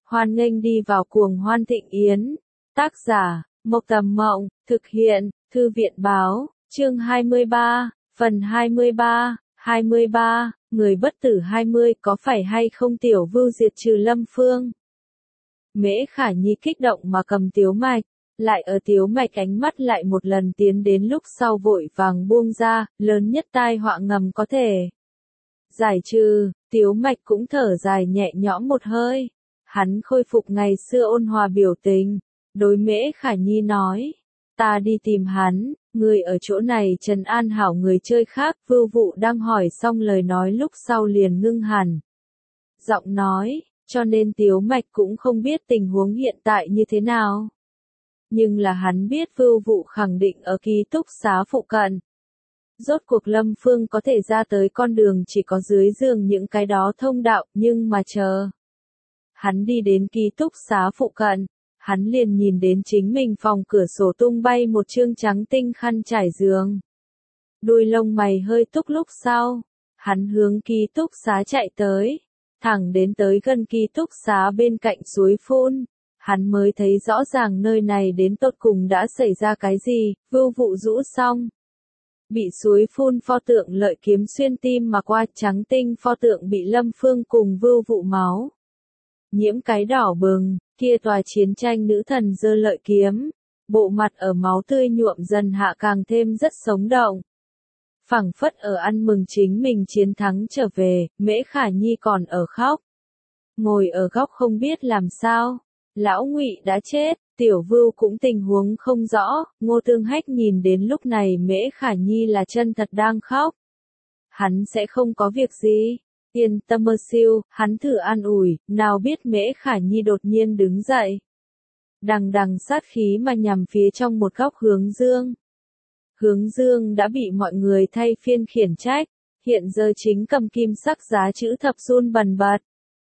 Hoan nghênh đi vào cuồng hoan thịnh yến. Tác giả, Mộc Tầm Mộng, thực hiện, Thư viện Báo, chương 23, phần 23, người bất tử 20 có phải hay không Tiểu Vưu diệt trừ Lâm Phương. Mễ Khả Nhi kích động mà cầm Tiếu Mạch, lại ở Tiếu Mạch ánh mắt lại một lần tiến đến lúc sau vội vàng buông ra, lớn nhất tai họa ngầm có thể giải trừ. Tiếu Mạch cũng thở dài nhẹ nhõm một hơi. Hắn khôi phục ngày xưa ôn hòa biểu tình, đối Mễ Khả Nhi nói, ta đi tìm hắn, người ở chỗ này trấn an hảo người chơi khác. Vưu Vụ đang hỏi xong lời nói lúc sau liền ngưng hẳn giọng nói, cho nên Tiếu Mạch cũng không biết tình huống hiện tại như thế nào. Nhưng là hắn biết Vưu Vụ khẳng định ở ký túc xá phụ cận. Rốt cuộc Lâm Phương có thể ra tới con đường chỉ có dưới giường những cái đó thông đạo, nhưng mà chờ hắn đi đến ký túc xá phụ cận, hắn liền nhìn đến chính mình phòng cửa sổ tung bay một chương trắng tinh khăn trải giường. Đuôi lông mày hơi túc lúc sau, hắn hướng ký túc xá chạy tới, thẳng đến tới gần ký túc xá bên cạnh suối phun, hắn mới thấy rõ ràng nơi này đến tột cùng đã xảy ra cái gì. Vưu Vụ rũ xong, bị suối phun pho tượng lợi kiếm xuyên tim mà qua, trắng tinh pho tượng bị Lâm Phương cùng Vưu Vụ máu nhiễm cái đỏ bừng, kia tòa chiến tranh nữ thần giơ lợi kiếm, bộ mặt ở máu tươi nhuộm dần hạ càng thêm rất sống động. Phảng phất ở ăn mừng chính mình chiến thắng trở về. Mễ Khả Nhi còn ở khóc, ngồi ở góc không biết làm sao. Lão Ngụy đã chết, Tiểu Vưu cũng tình huống không rõ. Ngô Tương Hách nhìn đến lúc này Mễ Khả Nhi là chân thật đang khóc. Hắn sẽ không có việc gì. Yên tâm mơ siêu, hắn thử an ủi, nào biết Mễ Khả Nhi đột nhiên đứng dậy. Đằng đằng sát khí mà nhằm phía trong một góc Hướng Dương. Hướng Dương đã bị mọi người thay phiên khiển trách, hiện giờ chính cầm kim sắc giá chữ thập run bần bật.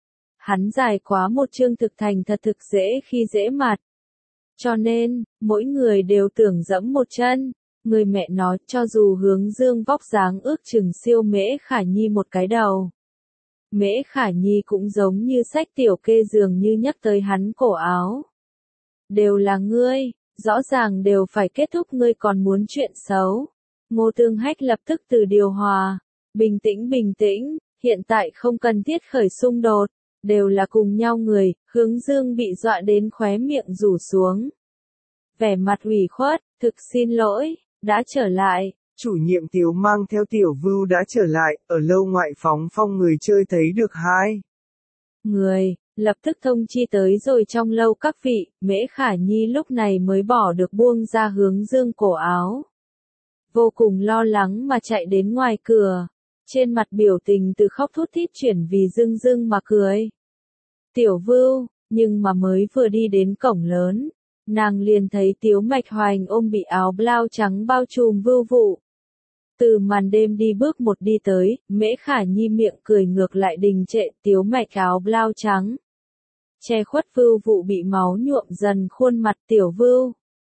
Hắn dài quá một chương thực thành thật thực dễ khi dễ mặt. Cho nên, mỗi người đều tưởng dẫm một chân. Người mẹ nói cho dù Hướng Dương vóc dáng ước chừng siêu Mễ Khả Nhi một cái đầu. Mễ Khả Nhi cũng giống như sách tiểu kê dường như nhắc tới hắn cổ áo. Đều là ngươi, rõ ràng đều phải kết thúc, ngươi còn muốn chuyện xấu. Ngô Tương Hách lập tức từ điều hòa. Bình tĩnh, hiện tại không cần thiết khởi xung đột, đều là cùng nhau người. Hướng Dương bị dọa đến khóe miệng rủ xuống. Vẻ mặt ủy khuất, thực xin lỗi, đã trở lại. Chủ nhiệm Tiếu mang theo Tiểu Vưu đã trở lại, ở lâu ngoại phóng phong người chơi thấy được hai người, lập tức thông chi tới rồi trong lâu các vị. Mễ Khả Nhi lúc này mới bỏ được buông ra Hướng Dương cổ áo. Vô cùng lo lắng mà chạy đến ngoài cửa, trên mặt biểu tình từ khóc thút thít chuyển vì rưng rưng mà cười. Tiểu Vưu, nhưng mà mới vừa đi đến cổng lớn, nàng liền thấy Tiếu Mạch Hoành ôm bị áo blau trắng bao trùm Vưu Vụ. Từ màn đêm đi bước một đi tới, Mễ Khả Nhi miệng cười ngược lại đình trệ. Tiếu Mạch áo blau trắng che khuất Vưu Vụ bị máu nhuộm dần khuôn mặt. Tiểu Vưu.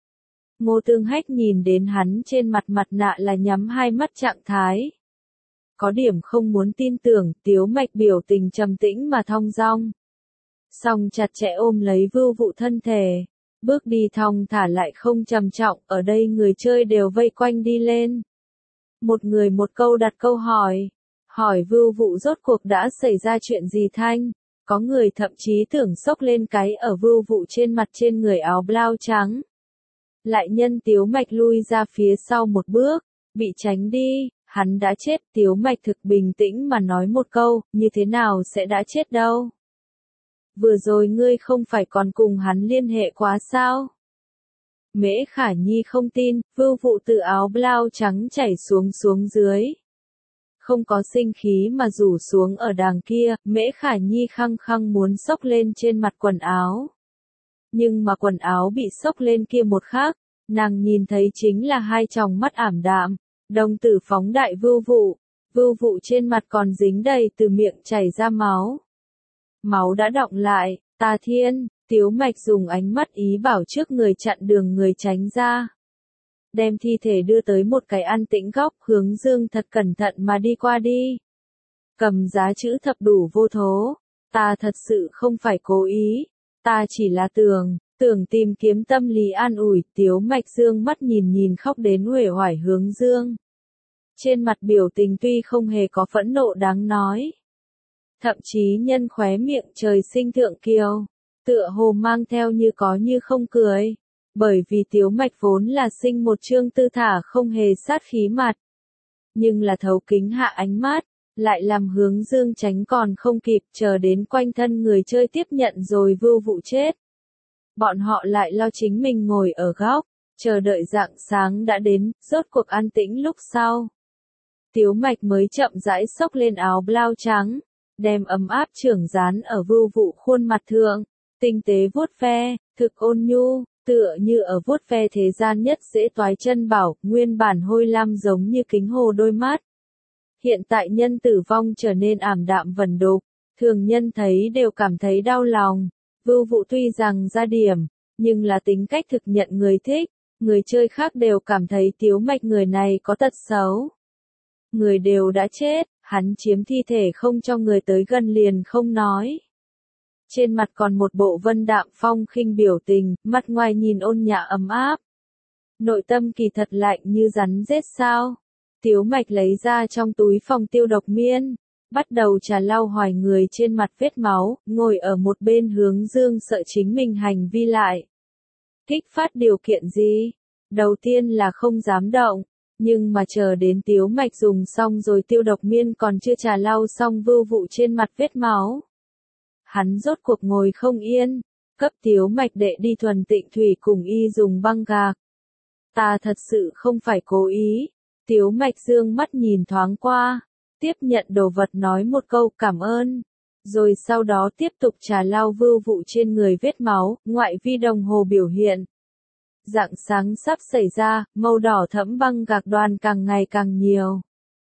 Ngô Tương Hách nhìn đến hắn trên mặt mặt nạ là nhắm hai mắt trạng thái. Có điểm không muốn tin tưởng. Tiếu Mạch biểu tình trầm tĩnh mà thong dong, song chặt chẽ ôm lấy Vưu Vụ thân thể, bước đi thong thả lại không trầm trọng. Ở đây người chơi đều vây quanh đi lên. Một người một câu đặt câu hỏi Vưu Vụ rốt cuộc đã xảy ra chuyện gì thanh. Có người thậm chí tưởng xốc lên cái ở Vưu Vụ trên mặt trên người áo blau trắng. Lại nhân Tiếu Mạch lui ra phía sau một bước, bị tránh đi. Hắn đã chết. Tiếu Mạch thực bình tĩnh mà nói một câu, như thế nào sẽ đã chết đâu. Vừa rồi ngươi không phải còn cùng hắn liên hệ quá sao? Mễ Khả Nhi không tin. Vưu Vụ từ áo blau trắng chảy xuống dưới, không có sinh khí mà rủ xuống ở đàng kia. Mễ Khả Nhi khăng khăng muốn xốc lên trên mặt quần áo. Nhưng mà quần áo bị xốc lên kia một khắc, nàng nhìn thấy chính là hai tròng mắt ảm đạm, đồng tử phóng đại Vưu Vụ. Vưu Vụ trên mặt còn dính đầy từ miệng chảy ra máu. Máu đã đọng lại. Ta thiên. Tiếu Mạch dùng ánh mắt ý bảo trước người chặn đường người tránh ra. Đem thi thể đưa tới một cái an tĩnh góc. Hướng Dương thật cẩn thận mà đi qua đi. Cầm giá chữ thập đủ vô thố. Ta thật sự không phải cố ý. Ta chỉ là tưởng tìm kiếm tâm lý an ủi. Tiếu Mạch dương mắt nhìn khóc đến uể oải hướng dương. Trên mặt biểu tình tuy không hề có phẫn nộ đáng nói. Thậm chí nhân khóe miệng trời sinh thượng kiều, tựa hồ mang theo như có như không cười. Bởi vì Tiếu Mạch vốn là sinh một trương tư thả không hề sát khí mặt. Nhưng là thấu kính hạ ánh mắt, lại làm hướng dương tránh còn không kịp chờ đến quanh thân người chơi tiếp nhận rồi vưu vụ chết. Bọn họ lại lo chính mình ngồi ở góc, chờ đợi rạng sáng đã đến, rốt cuộc an tĩnh lúc sau. Tiếu Mạch mới chậm rãi xốc lên áo blau trắng, đem ấm áp chưởng dán ở vưu vụ khuôn mặt thượng, tinh tế vuốt ve, thực ôn nhu, tựa như ở vuốt ve thế gian nhất dễ toái chân bảo, nguyên bản hôi lam giống như kính hồ đôi mắt. Hiện tại nhân tử vong trở nên ảm đạm vẩn đục, thường nhân thấy đều cảm thấy đau lòng. Vưu vụ tuy rằng ra điểm, nhưng là tính cách thực nhận người thích, người chơi khác đều cảm thấy Tiếu Mạch người này có tật xấu. Người đều đã chết, hắn chiếm thi thể không cho người tới gần liền không nói. Trên mặt còn một bộ vân đạm phong khinh biểu tình, mặt ngoài nhìn ôn nhã ấm áp. Nội tâm kỳ thật lạnh như rắn rết sao. Tiếu Mạch lấy ra trong túi phòng tiêu độc miên, bắt đầu trà lau hoài người trên mặt vết máu, ngồi ở một bên hướng dương sợ chính mình hành vi lại. Kích phát điều kiện gì? Đầu tiên là không dám động, nhưng mà chờ đến Tiếu Mạch dùng xong rồi tiêu độc miên còn chưa trà lau xong vưu vụ trên mặt vết máu. Hắn rốt cuộc ngồi không yên, cấp Tiếu Mạch đệ đi thuần tịnh thủy cùng y dùng băng gạc. Ta thật sự không phải cố ý. Tiếu Mạch dương mắt nhìn thoáng qua, tiếp nhận đồ vật nói một câu cảm ơn, rồi sau đó tiếp tục trà lau vưu vụ trên người vết máu, ngoại vi đồng hồ biểu hiện. Rạng sáng sắp xảy ra, màu đỏ thẫm băng gạc đoàn càng ngày càng nhiều.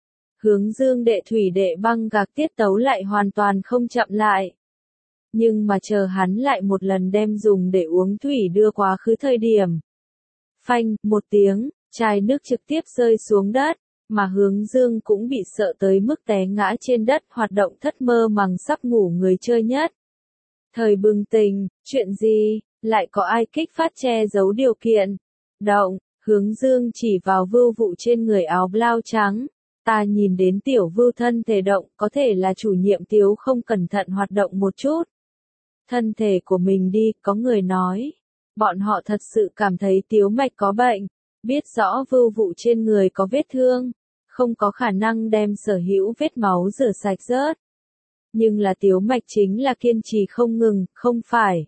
Hướng dương đệ thủy đệ băng gạc tiết tấu lại hoàn toàn không chậm lại. Nhưng mà chờ hắn lại một lần đem dùng để uống thủy đưa quá khứ thời điểm. Phanh, một tiếng, chai nước trực tiếp rơi xuống đất, mà hướng dương cũng bị sợ tới mức té ngã trên đất hoạt động thất mơ màng sắp ngủ người chơi nhất. Thời bừng tỉnh, chuyện gì, lại có ai kích phát che giấu điều kiện? Động, hướng dương chỉ vào vưu vụ trên người áo blau trắng. Ta nhìn đến tiểu vưu thân thể động, có thể là chủ nhiệm Tiếu không cẩn thận hoạt động một chút. Thân thể của mình đi, có người nói. Bọn họ thật sự cảm thấy Tiếu Mạch có bệnh, biết rõ vưu vụ trên người có vết thương, không có khả năng đem sở hữu vết máu rửa sạch rớt. Nhưng là Tiếu Mạch chính là kiên trì không ngừng, không phải.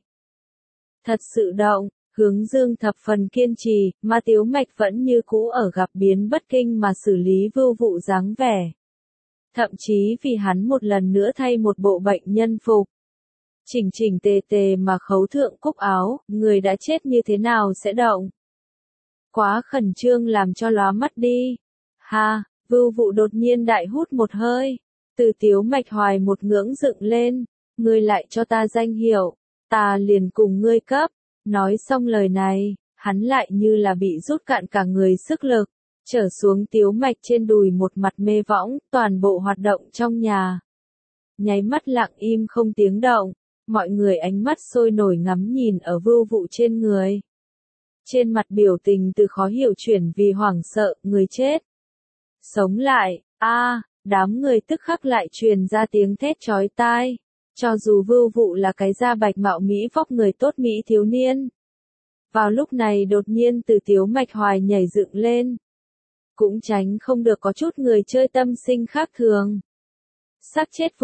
Thật sự động, hướng dương thập phần kiên trì, mà Tiếu Mạch vẫn như cũ ở gặp biến bất kinh mà xử lý vưu vụ dáng vẻ. Thậm chí vì hắn một lần nữa thay một bộ bệnh nhân phục. Chỉnh tề tề mà khấu thượng cúc áo, người đã chết như thế nào sẽ động. Quá khẩn trương làm cho lóa mắt đi. Ha, vưu vụ đột nhiên đại hút một hơi. Từ Tiếu Mạch hoài một ngưỡng dựng lên. Ngươi lại cho ta danh hiệu. Ta liền cùng ngươi cấp. Nói xong lời này, hắn lại như là bị rút cạn cả người sức lực. Trở xuống Tiếu Mạch trên đùi một mặt mê võng, toàn bộ hoạt động trong nhà. Nháy mắt lặng im không tiếng động. Mọi người ánh mắt sôi nổi ngắm nhìn ở vưu vụ trên người. Trên mặt biểu tình từ khó hiểu chuyển vì hoảng sợ, người chết. Sống lại, đám người tức khắc lại truyền ra tiếng thét chói tai. Cho dù vưu vụ là cái da bạch mạo mỹ vóc người tốt mỹ thiếu niên. Vào lúc này đột nhiên từ Tiếu Mạch hoài nhảy dựng lên. Cũng tránh không được có chút người chơi tâm sinh khác thường. Xác chết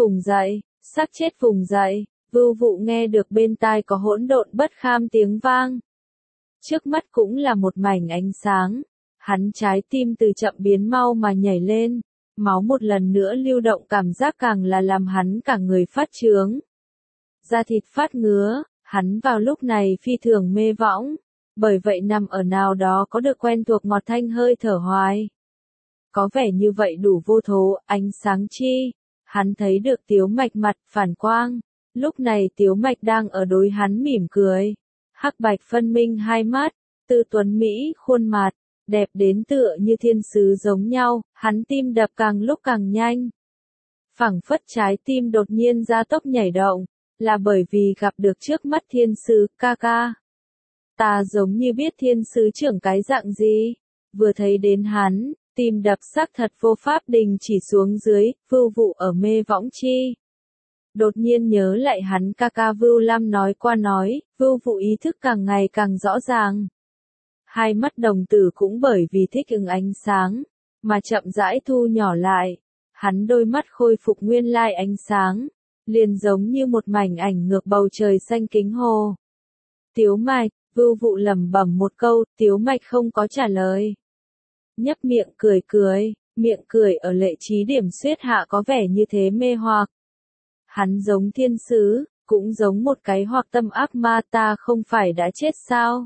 vùng dậy, vưu vụ nghe được bên tai có hỗn độn bất kham tiếng vang. Trước mắt cũng là một mảnh ánh sáng, hắn trái tim từ chậm biến mau mà nhảy lên, máu một lần nữa lưu động cảm giác càng là làm hắn cả người phát chướng. Da thịt phát ngứa, hắn vào lúc này phi thường mê võng, bởi vậy nằm ở nào đó có được quen thuộc ngọt thanh hơi thở hoài. Có vẻ như vậy đủ vô thố, ánh sáng chi, hắn thấy được Tiếu Mạch mặt phản quang, lúc này Tiếu Mạch đang ở đối hắn mỉm cười. Hắc bạch phân minh hai mắt, từ tuấn Mỹ khuôn mặt, đẹp đến tựa như thiên sứ giống nhau, hắn tim đập càng lúc càng nhanh. Phảng phất trái tim đột nhiên ra tốc nhảy động, là bởi vì gặp được trước mắt thiên sứ, ca ca. Ta giống như biết thiên sứ trưởng cái dạng gì. Vừa thấy đến hắn, tim đập xác thật vô pháp đình chỉ xuống dưới, Vưu Vụ ở mê võng chi. Đột nhiên nhớ lại hắn ca ca Vưu Lam nói qua nói, Vưu Vụ ý thức càng ngày càng rõ ràng. Hai mắt đồng tử cũng bởi vì thích ứng ánh sáng, mà chậm rãi thu nhỏ lại. Hắn đôi mắt khôi phục nguyên lai ánh sáng, liền giống như một mảnh ảnh ngược bầu trời xanh kính hồ. Tiếu Mạch, Vưu Vụ lẩm bẩm một câu, Tiếu Mạch không có trả lời. Nhấp miệng cười, miệng cười ở lệ trí điểm xuyết hạ có vẻ như thế mê hoặc. Hắn giống thiên sứ, cũng giống một cái hoặc tâm ác ma, ta không phải đã chết sao?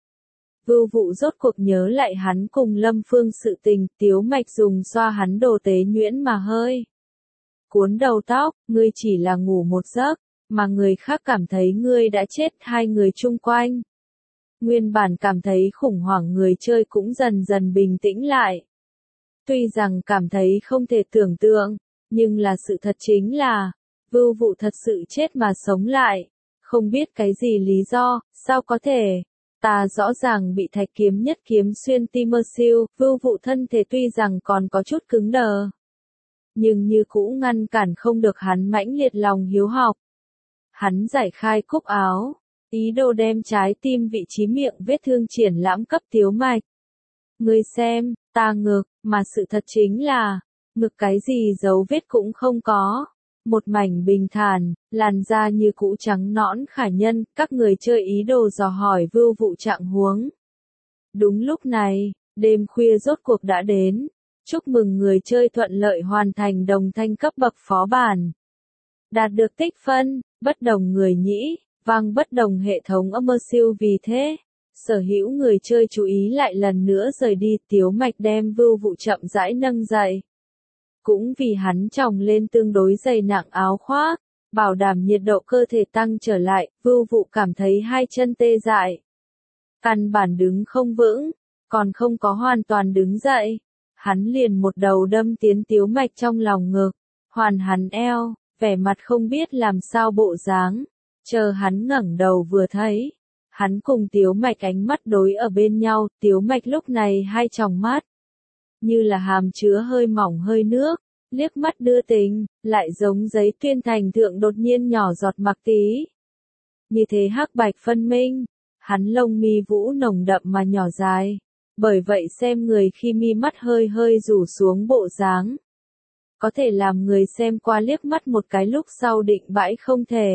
Vưu Vụ rốt cuộc nhớ lại hắn cùng Lâm Phương sự tình, Tiếu Mạch dùng xoa hắn đồ tế nhuyễn mà hơi cuốn đầu tóc, ngươi chỉ là ngủ một giấc, mà người khác cảm thấy ngươi đã chết. Hai người chung quanh nguyên bản cảm thấy khủng hoảng người chơi cũng dần dần bình tĩnh lại. Tuy rằng cảm thấy không thể tưởng tượng, nhưng là sự thật chính là, Vưu Vụ thật sự chết mà sống lại. Không biết cái gì lý do, sao có thể? Ta rõ ràng bị thạch kiếm nhất kiếm xuyên tim mơ siêu, Vưu Vụ thân thể tuy rằng còn có chút cứng đờ, nhưng như cũ ngăn cản không được hắn mãnh liệt lòng hiếu học. Hắn giải khai cúc áo, ý đồ đem trái tim vị trí miệng vết thương triển lãm cấp Tiếu Mạch. Ngươi xem, ta ngực, mà sự thật chính là, ngực cái gì dấu vết cũng không có. Một mảnh bình thản, làn da như cũ trắng nõn khả nhân, các người chơi ý đồ dò hỏi Vưu Vụ trạng huống. Đúng lúc này, đêm khuya rốt cuộc đã đến. Chúc mừng người chơi thuận lợi hoàn thành đồng thanh cấp bậc phó bản. Đạt được tích phân, bất đồng người nhĩ, vang bất đồng hệ thống âm mơ siêu vì thế. Sở hữu người chơi chú ý lại lần nữa rời đi, Tiếu Mạch đem Vưu Vụ chậm rãi nâng dậy. Cũng vì hắn tròng lên tương đối dày nặng áo khoác, bảo đảm nhiệt độ cơ thể tăng trở lại, Vưu Vụ cảm thấy hai chân tê dại. Căn bản đứng không vững, còn không có hoàn toàn đứng dậy. Hắn liền một đầu đâm tiến Tiếu Mạch trong lòng ngực, hoàn hắn eo, vẻ mặt không biết làm sao bộ dáng. Chờ hắn ngẩng đầu vừa thấy, hắn cùng Tiếu Mạch ánh mắt đối ở bên nhau, Tiếu Mạch lúc này hai tròng mắt như là hàm chứa hơi mỏng hơi nước, liếc mắt đưa tình, lại giống giấy tuyên thành thượng đột nhiên nhỏ giọt mặc tí. Như thế hắc bạch phân minh, hắn lông mi vũ nồng đậm mà nhỏ dài, bởi vậy xem người khi mi mắt hơi hơi rủ xuống bộ dáng, có thể làm người xem qua liếc mắt một cái lúc sau định bãi không thể.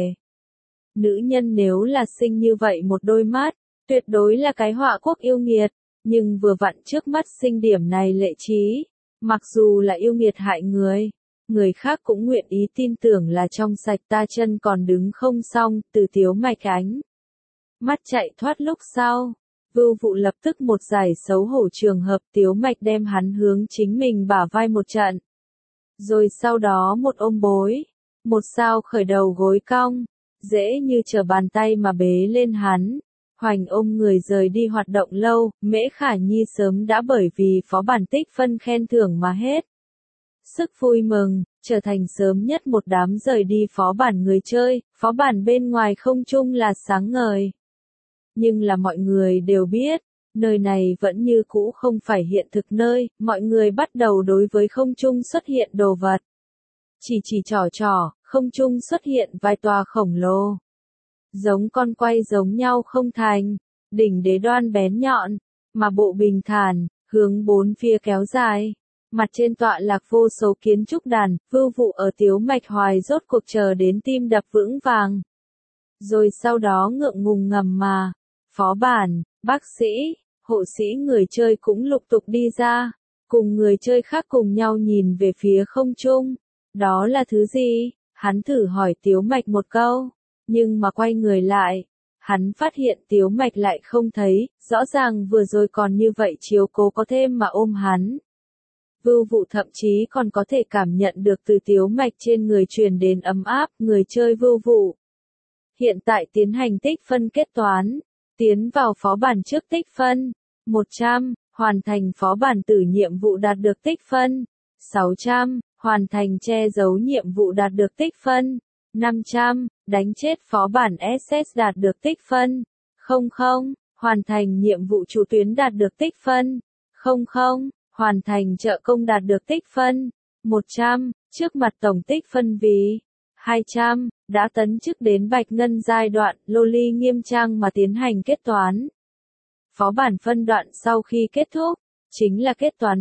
Nữ nhân nếu là sinh như vậy một đôi mắt, tuyệt đối là cái họa quốc yêu nghiệt. Nhưng vừa vặn trước mắt sinh điểm này lệ trí, mặc dù là yêu nghiệt hại người, người khác cũng nguyện ý tin tưởng là trong sạch, ta chân còn đứng không xong, từ Tiếu Mạch ánh mắt chạy thoát lúc sau. Vưu Vụ lập tức một giải xấu hổ trường hợp, Tiếu Mạch đem hắn hướng chính mình bả vai một trận. Rồi sau đó một ôm bối, một sao khởi đầu gối cong, dễ như trở bàn tay mà bế lên hắn. Hoành ôm người rời đi hoạt động lâu, Mễ Khả Nhi sớm đã bởi vì phó bản tích phân khen thưởng mà hết sức vui mừng, trở thành sớm nhất một đám rời đi phó bản người chơi. Phó bản bên ngoài không trung là sáng ngời, nhưng là mọi người đều biết, nơi này vẫn như cũ không phải hiện thực nơi. Mọi người bắt đầu đối với không trung xuất hiện đồ vật, chỉ trỏ, không trung xuất hiện vài tòa khổng lồ, giống con quay giống nhau không thành, đỉnh đế đoan bén nhọn, mà bộ bình thản, hướng bốn phía kéo dài. Mặt trên tọa lạc vô số kiến trúc đàn, Vưu Vụ ở Tiếu Mạch hoài rốt cuộc chờ đến tim đập vững vàng. Rồi sau đó ngượng ngùng ngầm mà, phó bản, bác sĩ, hộ sĩ người chơi cũng lục tục đi ra, cùng người chơi khác cùng nhau nhìn về phía không trung. Đó là thứ gì? Hắn thử hỏi Tiếu Mạch một câu. Nhưng mà quay người lại, hắn phát hiện Tiếu Mạch lại không thấy, rõ ràng vừa rồi còn như vậy chiếu cố có thêm mà ôm hắn. Vưu Vụ thậm chí còn có thể cảm nhận được từ Tiếu Mạch trên người truyền đến ấm áp. Người chơi Vưu Vụ hiện tại tiến hành tích phân kết toán, tiến vào phó bản trước tích phân 100, hoàn thành phó bản tử nhiệm vụ đạt được tích phân 600, hoàn thành che giấu nhiệm vụ đạt được tích phân 500, đánh chết phó bản SS đạt được tích phân. 00, hoàn thành nhiệm vụ chủ tuyến đạt được tích phân. 00, hoàn thành trợ công đạt được tích phân. 100, trước mặt tổng tích phân vì 200, đã tấn chức đến bạch ngân giai đoạn, Loli nghiêm trang mà tiến hành kết toán. Phó bản phân đoạn sau khi kết thúc, chính là kết toán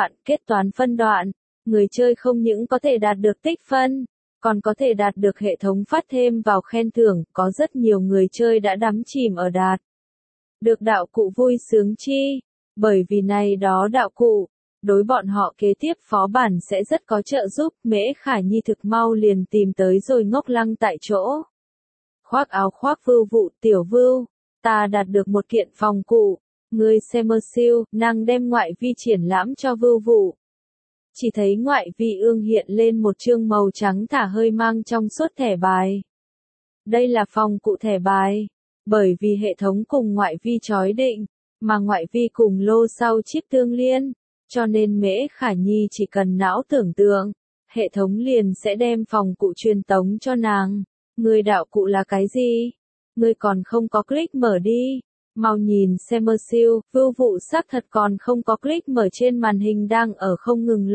phân đoạn, người chơi không những có thể đạt được tích phân, còn có thể đạt được hệ thống phát thêm vào khen thưởng, có rất nhiều người chơi đã đắm chìm ở đạt được đạo cụ vui sướng chi, bởi vì này đó đạo cụ, đối bọn họ kế tiếp phó bản sẽ rất có trợ giúp. Mễ Khả Nhi thực mau liền tìm tới rồi ngốc lăng tại chỗ. Khoác áo khoác Vưu Vụ, tiểu Vưu, ta đạt được một kiện phòng cụ, ngươi xem mơ siêu, nàng đem ngoại vi triển lãm cho Vưu Vụ. Chỉ thấy ngoại vi ương hiện lên một chương màu trắng thả hơi mang trong suốt thẻ bài. Đây là phòng cụ thẻ bài, bởi vì hệ thống cùng ngoại vi chói định, mà ngoại vi cùng lô sau chip tương liên, cho nên Mễ Khả Nhi chỉ cần não tưởng tượng, hệ thống liền sẽ đem phòng cụ truyền tống cho nàng. Người đạo cụ là cái gì? Ngươi còn không có click mở đi. Mau nhìn xem mơ siêu, Vưu Vụ xác thật còn không có click mở trên màn hình đang ở không ngừng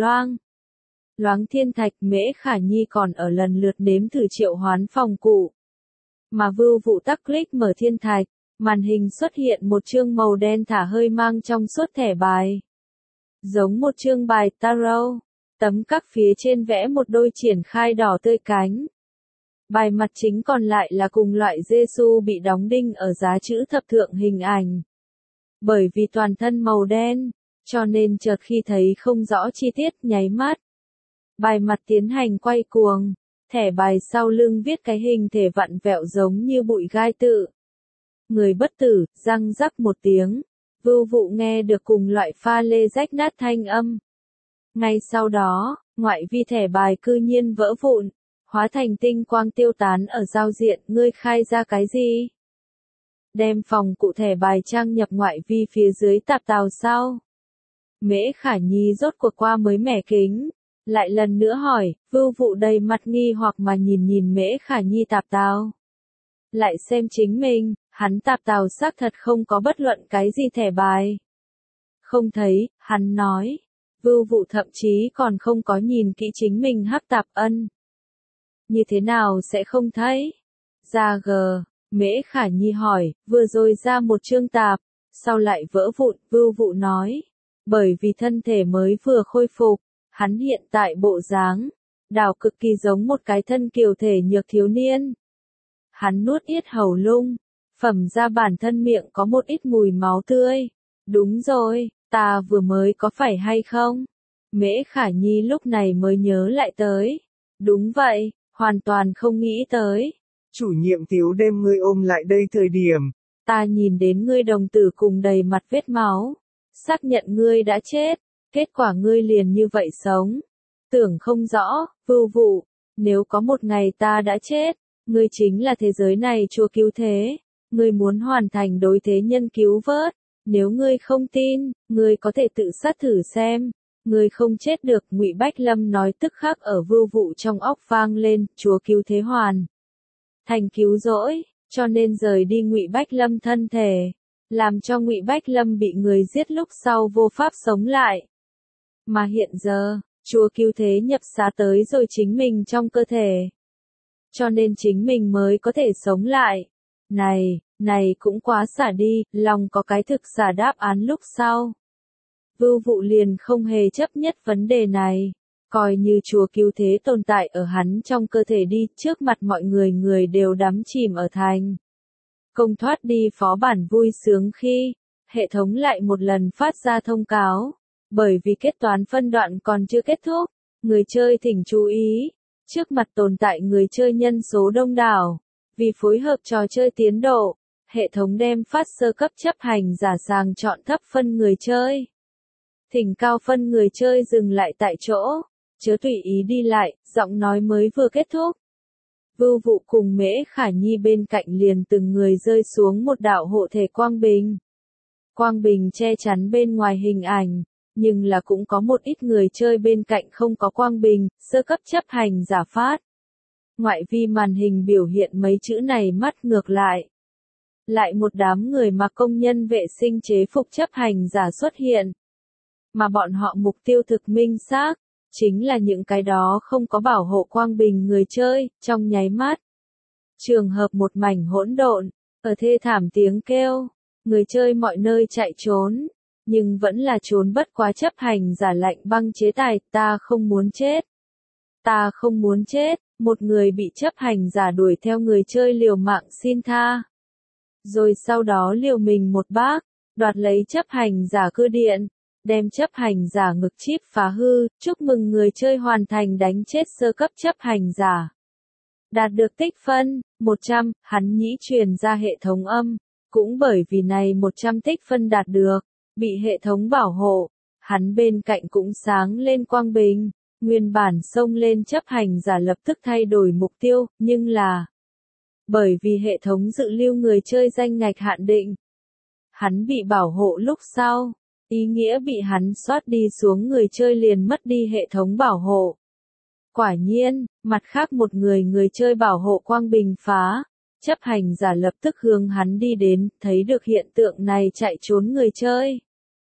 loáng thiên thạch. Mễ Khả Nhi còn ở lần lượt nếm thử triệu hoán phòng cụ. Mà Vưu Vụ tắc click mở thiên thạch, màn hình xuất hiện một chương màu đen thả hơi mang trong suốt thẻ bài. Giống một chương bài tarot, tấm các phía trên vẽ một đôi triển khai đỏ tươi cánh. Bài mặt chính còn lại là cùng loại Giêsu bị đóng đinh ở giá chữ thập thượng hình ảnh. Bởi vì toàn thân màu đen, cho nên chợt khi thấy không rõ chi tiết nháy mắt. Bài mặt tiến hành quay cuồng, thẻ bài sau lưng viết cái hình thể vặn vẹo giống như bụi gai tự. Người bất tử, răng rắc một tiếng, Vưu Vụ nghe được cùng loại pha lê rách nát thanh âm. Ngay sau đó, ngoại vi thẻ bài cư nhiên vỡ vụn, hóa thành tinh quang tiêu tán ở giao diện. Ngươi khai ra cái gì? Đem phòng cụ thẻ bài trang nhập ngoại vi phía dưới tạp tàu sau. Mễ Khả Nhi rốt cuộc qua mới mẻ kính, lại lần nữa hỏi. Vưu Vụ đầy mặt nghi hoặc mà nhìn Mễ Khả Nhi tạp tàu. Lại xem chính mình, hắn tạp tàu xác thật không có bất luận cái gì thẻ bài. Không thấy, hắn nói. Vưu Vụ thậm chí còn không có nhìn kỹ chính mình hắc tạp ân. Như thế nào sẽ không thấy? Ra gờ, Mễ Khả Nhi hỏi, vừa rồi ra một chương tạp, sau lại vỡ vụn. Vưu Vụ nói, bởi vì thân thể mới vừa khôi phục, hắn hiện tại bộ dáng, đảo cực kỳ giống một cái thân kiều thể nhược thiếu niên. Hắn nuốt yết hầu lung, phẩm ra bản thân miệng có một ít mùi máu tươi. Đúng rồi, ta vừa mới có phải hay không? Mễ Khả Nhi lúc này mới nhớ lại tới. Đúng vậy, hoàn toàn không nghĩ tới. Chủ nhiệm Tiếu đem ngươi ôm lại đây thời điểm. Ta nhìn đến ngươi đồng tử cùng đầy mặt vết máu. Xác nhận ngươi đã chết, kết quả ngươi liền như vậy sống. Tưởng không rõ, Vưu Vụ, nếu có một ngày ta đã chết, ngươi chính là thế giới này chúa cứu thế. Ngươi muốn hoàn thành đối thế nhân cứu vớt. Nếu ngươi không tin, ngươi có thể tự sát thử xem. Ngươi không chết được. Ngụy Bách Lâm nói tức khắc ở Vưu Vụ trong óc vang lên. Chúa cứu thế hoàn thành cứu rỗi, cho nên rời đi Ngụy Bách Lâm thân thể, làm cho Ngụy Bách Lâm bị người giết lúc sau vô pháp sống lại. Mà hiện giờ, Chúa cứu thế nhập xá tới rồi chính mình trong cơ thể, cho nên chính mình mới có thể sống lại. Này cũng quá xả đi. Lòng có cái thực xả đáp án lúc sau. Vưu Vụ liền không hề chấp nhất vấn đề này. Coi như Chúa cứu thế tồn tại ở hắn trong cơ thể đi. Trước mặt mọi người, người đều đắm chìm ở thành công thoát đi phó bản vui sướng khi hệ thống lại một lần phát ra thông cáo. Bởi vì kết toán phân đoạn còn chưa kết thúc, người chơi thỉnh chú ý. Trước mặt tồn tại người chơi nhân số đông đảo. Vì phối hợp trò chơi tiến độ, hệ thống đem phát sơ cấp chấp hành giả sàng chọn thấp phân người chơi. Thỉnh cao phân người chơi dừng lại tại chỗ, chớ tùy ý đi lại. Giọng nói mới vừa kết thúc. Vưu Vụ cùng Mễ Khả Nhi bên cạnh liền từng người rơi xuống một đạo hộ thể quang bình. Quang bình che chắn bên ngoài hình ảnh, nhưng là cũng có một ít người chơi bên cạnh không có quang bình, sơ cấp chấp hành giả phát ngoại vi màn hình biểu hiện mấy chữ này mắt ngược lại. Lại một đám người mặc công nhân vệ sinh chế phục chấp hành giả xuất hiện. Mà bọn họ mục tiêu thực minh xác, chính là những cái đó không có bảo hộ quang bình người chơi, trong nháy mắt. Trường hợp một mảnh hỗn độn, ở thê thảm tiếng kêu, người chơi mọi nơi chạy trốn, nhưng vẫn là trốn bất quá chấp hành giả lạnh băng chế tài, ta không muốn chết. Ta không muốn chết, một người bị chấp hành giả đuổi theo người chơi liều mạng xin tha. Rồi sau đó liều mình một bác, đoạt lấy chấp hành giả cưa điện, đem chấp hành giả ngực chip phá hư, chúc mừng người chơi hoàn thành đánh chết sơ cấp chấp hành giả. Đạt được tích phân, 100, hắn nhĩ truyền ra hệ thống âm, cũng bởi vì này 100 tích phân đạt được, bị hệ thống bảo hộ, hắn bên cạnh cũng sáng lên quang bình, nguyên bản xông lên chấp hành giả lập tức thay đổi mục tiêu, nhưng là bởi vì hệ thống dự lưu người chơi danh ngạch hạn định, hắn bị bảo hộ lúc sau, ý nghĩa bị hắn soát đi xuống người chơi liền mất đi hệ thống bảo hộ. Quả nhiên, mặt khác một người chơi bảo hộ quang bình phá, chấp hành giả lập tức hướng hắn đi đến, thấy được hiện tượng này chạy trốn người chơi.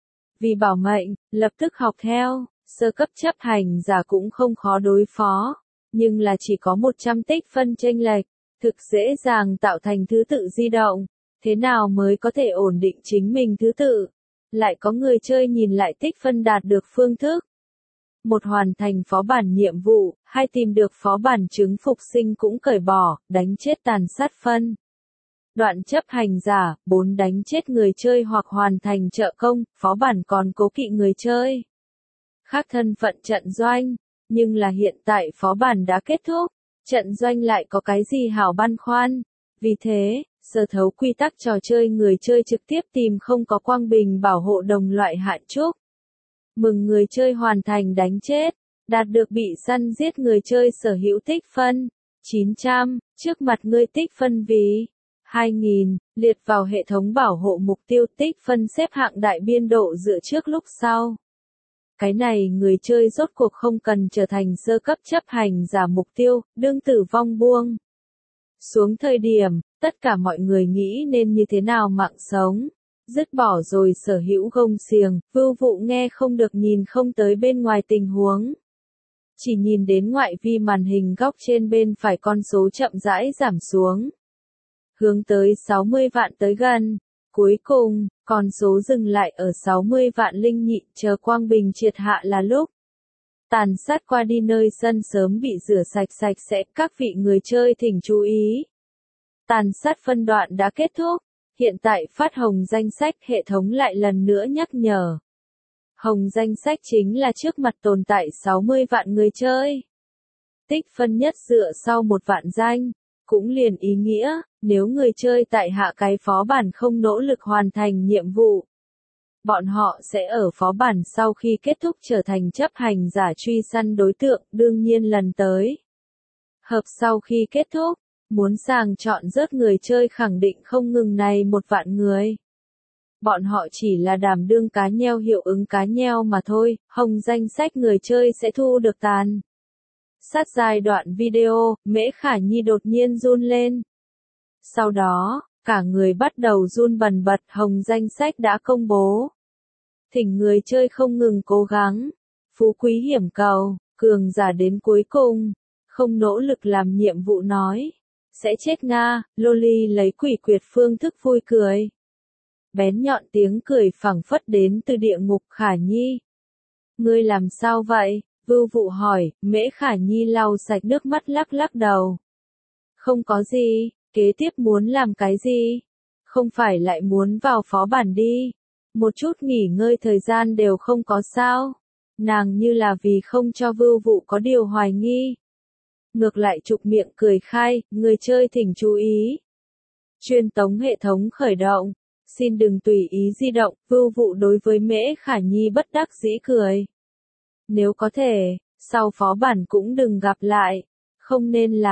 Vì bảo mệnh, lập tức học theo, sơ cấp chấp hành giả cũng không khó đối phó, nhưng là chỉ có 100 tích phân chênh lệch, thực dễ dàng tạo thành thứ tự di động, thế nào mới có thể ổn định chính mình thứ tự. Lại có người chơi nhìn lại tích phân đạt được phương thức. Một hoàn thành phó bản nhiệm vụ, hai tìm được phó bản chứng phục sinh cũng cởi bỏ, đánh chết tàn sát phân. Đoạn chấp hành giả, 4 đánh chết người chơi hoặc hoàn thành trợ công, phó bản còn cố kỵ người chơi. Khác thân phận trận doanh, nhưng là hiện tại phó bản đã kết thúc, trận doanh lại có cái gì hảo băn khoăn. Vì thế, sơ thấu quy tắc trò chơi người chơi trực tiếp tìm không có quang bình bảo hộ đồng loại hạn chúc. Mừng người chơi hoàn thành đánh chết, đạt được bị săn giết người chơi sở hữu tích phân, 900, trước mặt ngươi tích phân vì 2000, liệt vào hệ thống bảo hộ mục tiêu tích phân xếp hạng đại biên độ dựa trước lúc sau. Cái này người chơi rốt cuộc không cần trở thành sơ cấp chấp hành giả mục tiêu, đương tử vong buông. Xuống thời điểm, tất cả mọi người nghĩ nên như thế nào mạng sống. Dứt bỏ rồi sở hữu gông xiềng, vưu vụ nghe không được nhìn không tới bên ngoài tình huống. Chỉ nhìn đến ngoại vi màn hình góc trên bên phải con số chậm rãi giảm xuống. Hướng tới 60 vạn tới gần. Cuối cùng, con số dừng lại ở 60 vạn linh nhị, chờ quang bình triệt hạ là lúc. Tàn sát qua đi nơi sân sớm bị rửa sạch sẽ, các vị người chơi thỉnh chú ý. Tàn sát phân đoạn đã kết thúc. Hiện tại phát hồng danh sách hệ thống lại lần nữa nhắc nhở. Hồng danh sách chính là trước mặt tồn tại 60 vạn người chơi. Tích phân nhất dựa sau 1 vạn danh. Cũng liền ý nghĩa, nếu người chơi tại hạ cái phó bản không nỗ lực hoàn thành nhiệm vụ. Bọn họ sẽ ở phó bản sau khi kết thúc trở thành chấp hành giả truy săn đối tượng, đương nhiên lần tới. Hợp sau khi kết thúc. Muốn sàng chọn rớt người chơi khẳng định không ngừng này 1 vạn người. Bọn họ chỉ là đảm đương cá nheo hiệu ứng cá nheo mà thôi, hồng danh sách người chơi sẽ thu được tàn. Sát giai đoạn video, Mễ Khả Nhi đột nhiên run lên. Sau đó, cả người bắt đầu run bần bật, hồng danh sách đã công bố. Thỉnh người chơi không ngừng cố gắng. Phú quý hiểm cầu, cường giả đến cuối cùng. Không nỗ lực làm nhiệm vụ nói. Sẽ chết Nga, Loli lấy quỷ quyệt phương thức vui cười. Bén nhọn tiếng cười phảng phất đến từ địa ngục. Khả Nhi. Ngươi làm sao vậy? Vưu vụ hỏi, Mễ Khả Nhi lau sạch nước mắt lắc lắc đầu. Không có gì, kế tiếp muốn làm cái gì? Không phải lại muốn vào phó bản đi. Một chút nghỉ ngơi thời gian đều không có sao. Nàng như là vì không cho Vưu vụ có điều hoài nghi. Ngược lại trục miệng cười khai, người chơi thỉnh chú ý. Truyền tống hệ thống khởi động. Xin đừng tùy ý di động, Vưu vụ đối với Mễ Khả Nhi bất đắc dĩ cười. Nếu có thể, sau phó bản cũng đừng gặp lại. Không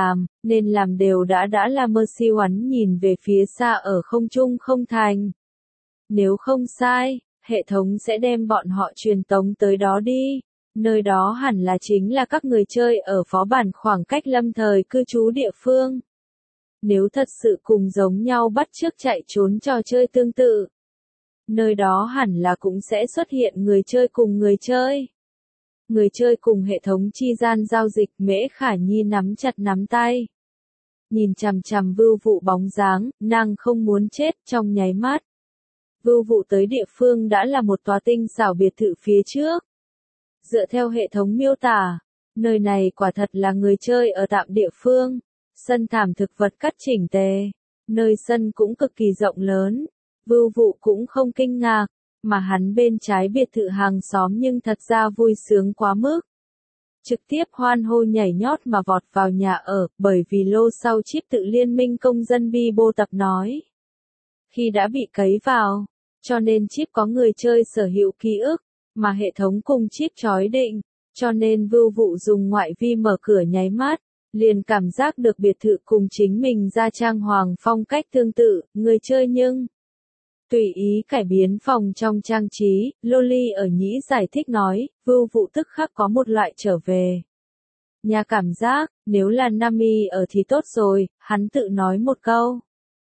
nên làm đều đã là Mercy Oắn nhìn về phía xa ở không trung không thành. Nếu không sai, hệ thống sẽ đem bọn họ truyền tống tới đó đi. Nơi đó hẳn là chính là các người chơi ở phó bản khoảng cách lâm thời cư trú địa phương. Nếu thật sự cùng giống nhau bắt chước chạy trốn trò chơi tương tự, nơi đó hẳn là cũng sẽ xuất hiện người chơi cùng người chơi. Người chơi cùng hệ thống chi gian giao dịch. Mễ Khả Nhi nắm chặt nắm tay. Nhìn chằm chằm Vưu Vụ bóng dáng, nàng không muốn chết trong nháy mắt. Vưu Vụ tới địa phương đã là một tòa tinh xảo biệt thự phía trước. Dựa theo hệ thống miêu tả, nơi này quả thật là người chơi ở tạm địa phương. Sân thảm thực vật cắt chỉnh tề. Nơi sân cũng cực kỳ rộng lớn. Vưu Vụ cũng không kinh ngạc, mà hắn bên trái biệt thự hàng xóm nhưng thật ra vui sướng quá mức. Trực tiếp hoan hô nhảy nhót mà vọt vào nhà ở, bởi vì lô sau chip tự liên minh công dân Bibo tập nói. Khi đã bị cấy vào, cho nên chip có người chơi sở hữu ký ức, mà hệ thống cùng chip chói định, cho nên Vưu Vụ dùng ngoại vi mở cửa nháy mắt, liền cảm giác được biệt thự cùng chính mình ra trang hoàng phong cách tương tự, người chơi nhưng tùy ý cải biến phòng trong trang trí. Loli ở nhĩ giải thích nói, Vưu Vụ tức khắc có một loại trở về nhà cảm giác. Nếu là Nami ở thì tốt rồi, hắn tự nói một câu.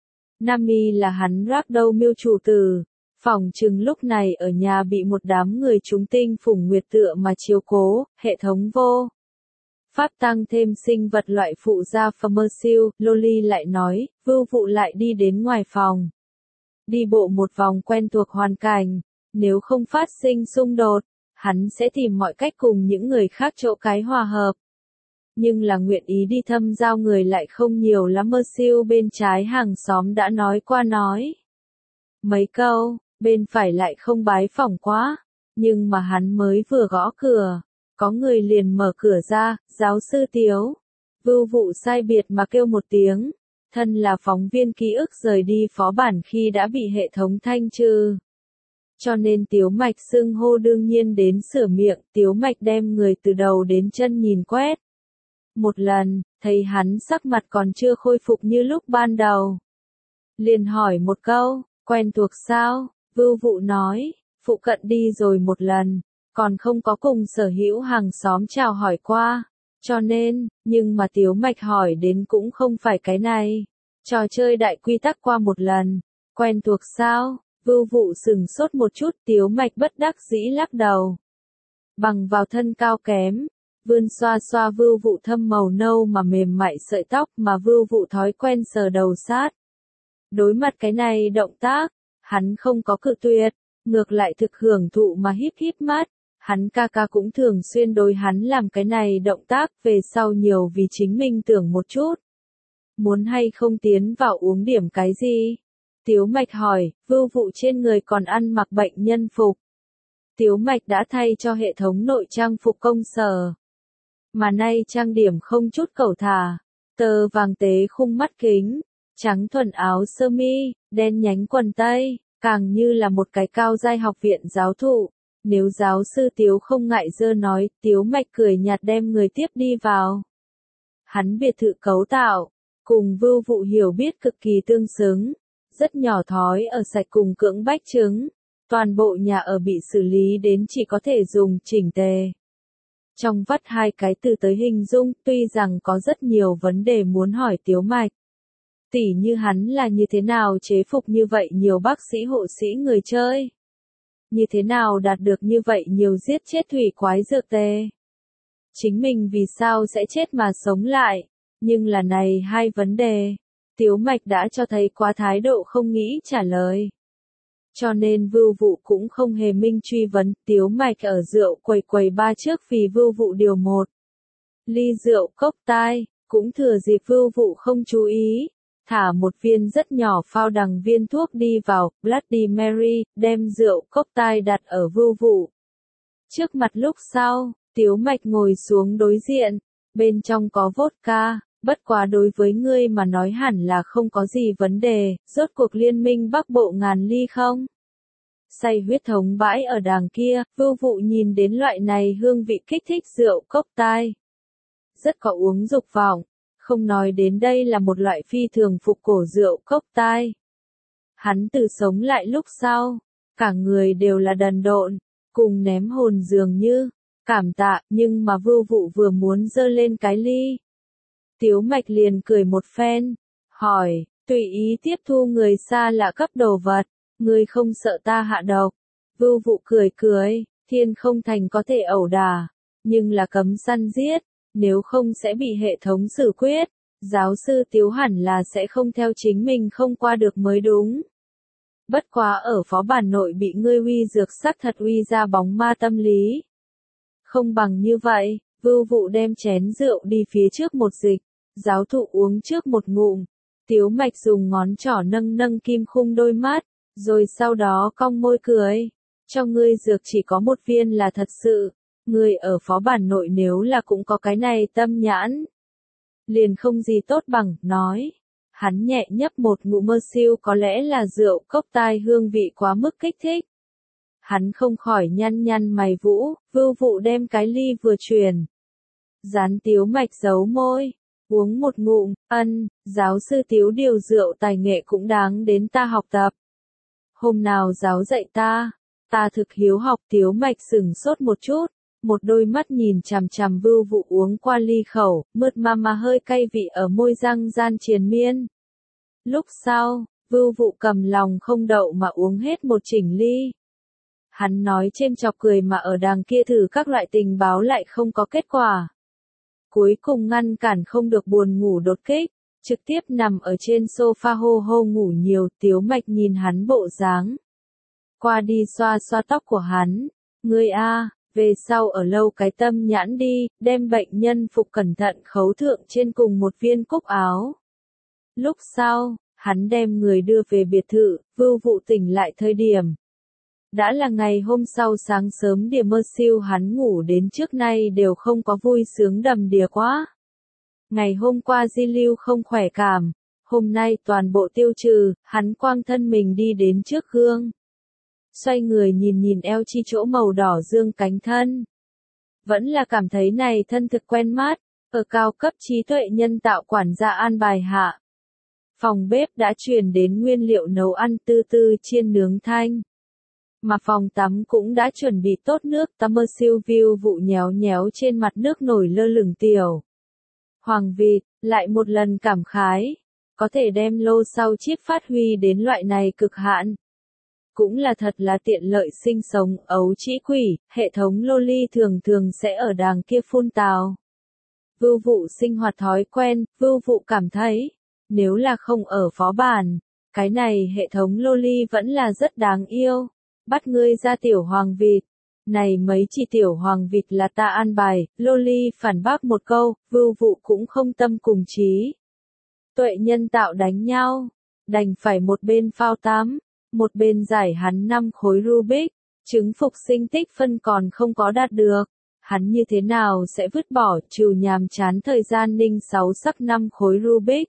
Nami là hắn rác đâu miêu chủ tử, phòng chừng lúc này ở nhà bị một đám người chúng tinh phủng nguyệt tựa mà chiếu cố. Hệ thống vô pháp tăng thêm sinh vật loại phụ gia Pharmersil. Loli lại nói, Vưu Vụ lại đi đến ngoài phòng. Đi bộ một vòng quen thuộc hoàn cảnh, nếu không phát sinh xung đột, hắn sẽ tìm mọi cách cùng những người khác chỗ cái hòa hợp. Nhưng là nguyện ý đi thâm giao người lại không nhiều lắm. Mersil bên trái hàng xóm đã nói qua nói mấy câu, bên phải lại không bái phỏng quá, nhưng mà hắn mới vừa gõ cửa, có người liền mở cửa ra. Giáo sư Tiếu. Vưu Vụ sai biệt mà kêu một tiếng. Thân là phóng viên ký ức rời đi phó bản khi đã bị hệ thống thanh trừ. Cho nên Tiếu Mạch xưng hô đương nhiên đến sửa miệng. Tiếu Mạch đem người từ đầu đến chân nhìn quét một lần, thấy hắn sắc mặt còn chưa khôi phục như lúc ban đầu. Liền hỏi một câu, quen thuộc sao? Vưu Vụ nói, phụ cận đi rồi một lần, còn không có cùng sở hữu hàng xóm chào hỏi qua. Cho nên, nhưng mà Tiếu Mạch hỏi đến cũng không phải cái này. Trò chơi đại quy tắc qua một lần, quen thuộc sao? Vưu Vụ sừng sốt một chút. Tiếu Mạch bất đắc dĩ lắc đầu. Bằng vào thân cao kém, vươn xoa xoa Vưu Vụ thâm màu nâu mà mềm mại sợi tóc mà Vưu Vụ thói quen sờ đầu sát. Đối mặt cái này động tác, hắn không có cự tuyệt, ngược lại thực hưởng thụ mà híp híp mắt. Hắn ca ca cũng thường xuyên đối hắn làm cái này động tác, về sau nhiều vì chính mình tưởng một chút. Muốn hay không tiến vào uống điểm cái gì? Tiếu Mạch hỏi. Vưu Vụ trên người còn ăn mặc bệnh nhân phục. Tiếu Mạch đã thay cho hệ thống nội trang phục công sở. Mà nay trang điểm không chút cẩu thả, tơ vàng tế khung mắt kính, trắng thuần áo sơ mi, đen nhánh quần tây, càng như là một cái cao giai học viện giáo thụ. Nếu giáo sư Tiếu không ngại dơ nói, Tiếu Mạch cười nhạt đem người tiếp đi vào. Hắn biệt thự cấu tạo, cùng Vưu Vụ hiểu biết cực kỳ tương xứng, rất nhỏ thói ở sạch cùng cưỡng bách chứng. Toàn bộ nhà ở bị xử lý đến chỉ có thể dùng chỉnh tề. Trong vắt hai cái từ tới hình dung, tuy rằng có rất nhiều vấn đề muốn hỏi Tiếu Mạch. Tỉ như hắn là như thế nào chế phục như vậy nhiều bác sĩ hộ sĩ người chơi? Như thế nào đạt được như vậy nhiều giết chết thủy quái dược tê? Chính mình vì sao sẽ chết mà sống lại? Nhưng là này hai vấn đề, Tiếu Mạch đã cho thấy quá thái độ không nghĩ trả lời. Cho nên Vưu Vụ cũng không hề minh truy vấn. Tiếu Mạch ở rượu quầy ba trước vì Vưu Vụ điều một ly rượu cốc tai, cũng thừa dịp Vưu Vụ không chú ý, thả một viên rất nhỏ phao đằng viên thuốc đi vào. Bloody Mary, đem rượu cốc tai đặt ở Vưu Vụ trước mặt. Lúc sau, Tiếu Mạch ngồi xuống đối diện, bên trong có vodka. Bất quá đối với ngươi mà nói hẳn là không có gì vấn đề, rốt cuộc liên minh Bắc Bộ ngàn ly không? Say huyết thống bãi ở đàng kia. Vưu Vụ nhìn đến loại này hương vị kích thích rượu cốc tai, rất có uống dục vọng, không nói đến đây là một loại phi thường phục cổ rượu cốc tai. Hắn từ sống lại lúc sau, cả người đều là đần độn, cùng ném hồn dường như. Cảm tạ, nhưng mà Vưu Vụ vừa muốn giơ lên cái ly. Tiếu Mạch liền cười một phen, hỏi, tùy ý tiếp thu người xa lạ cấp đồ vật, ngươi không sợ ta hạ độc. Vưu Vụ cười cười, thiên không thành có thể ẩu đả, nhưng là cấm săn giết, nếu không sẽ bị hệ thống xử quyết. Giáo sư Tiếu hẳn là sẽ không theo chính mình không qua được mới đúng. Bất quá ở phó bản nội bị ngươi uy dược sắc thật uy ra bóng ma tâm lý. Không bằng như vậy, Vưu Vụ đem chén rượu đi phía trước một dịch, giáo thụ uống trước một ngụm. Tiếu Mạch dùng ngón trỏ nâng nâng kim khung đôi mắt, rồi sau đó cong môi cười. Cho ngươi dược chỉ có một viên là thật sự, ngươi ở phó bản nội nếu là cũng có cái này tâm nhãn. Liền không gì tốt bằng, nói. Hắn nhẹ nhấp một ngụm mơ siêu, có lẽ là rượu cốc tai hương vị quá mức kích thích. Hắn không khỏi nhăn nhăn mày vũ, Vưu Vụ đem cái ly vừa truyền. Gián Tiếu Mạch giấu môi, uống một ngụm, giáo sư Tiếu điều rượu tài nghệ cũng đáng đến ta học tập. Hôm nào giáo dạy ta thực hiếu học. Tiếu Mạch sửng sốt một chút, một đôi mắt nhìn chằm chằm Vưu Vụ uống qua ly khẩu, mượt mà hơi cay vị ở môi răng gian triền miên. Lúc sau, Vưu Vụ cầm lòng không đậu mà uống hết một chỉnh ly. Hắn nói chêm chọc cười mà ở đàng kia thử các loại tình báo lại không có kết quả. Cuối cùng ngăn cản không được buồn ngủ đột kích, trực tiếp nằm ở trên sofa hô hô ngủ nhiều. Tiếu Mạch nhìn hắn bộ dáng, qua đi xoa xoa tóc của hắn, ngươi a, về sau ở lâu cái tâm nhãn đi, đem bệnh nhân phục cẩn thận khấu thượng trên cùng một viên cúc áo. Lúc sau, hắn đem người đưa về biệt thự. Vưu Vụ tỉnh lại thời điểm đã là ngày hôm sau sáng sớm. Đìa mơ siêu hắn ngủ đến trước nay đều không có vui sướng đầm đìa quá. Ngày hôm qua di lưu không khỏe cảm, hôm nay toàn bộ tiêu trừ, hắn quang thân mình đi đến trước gương. Xoay người nhìn nhìn eo chi chỗ màu đỏ dương cánh thân. Vẫn là cảm thấy này thân thực quen mắt, ở cao cấp trí tuệ nhân tạo quản gia an bài hạ. Phòng bếp đã truyền đến nguyên liệu nấu ăn tư tư chiên nướng thanh. Mà phòng tắm cũng đã chuẩn bị tốt nước tắm. Mơ siêu Vưu Vụ nhéo nhéo trên mặt nước nổi lơ lửng tiểu hoàng vịt, lại một lần cảm khái, có thể đem lô sau chiếc phát huy đến loại này cực hạn. Cũng là thật là tiện lợi sinh sống. Ấu trĩ quỷ, hệ thống loli thường thường sẽ ở đàng kia phun tào. Vưu Vụ sinh hoạt thói quen. Vưu Vụ cảm thấy, nếu là không ở phó bản, cái này hệ thống loli vẫn là rất đáng yêu. Bắt ngươi ra tiểu hoàng vịt. Này mấy chỉ tiểu hoàng vịt là ta an bài. Loli phản bác một câu. Vưu Vụ cũng không tâm cùng trí tuệ nhân tạo đánh nhau, đành phải một bên phao tắm, một bên giải hắn 5 khối Rubik. Chứng phục sinh tích phân còn không có đạt được, hắn như thế nào sẽ vứt bỏ trừ nhàm chán thời gian ninh 6 sắc 5 khối Rubik.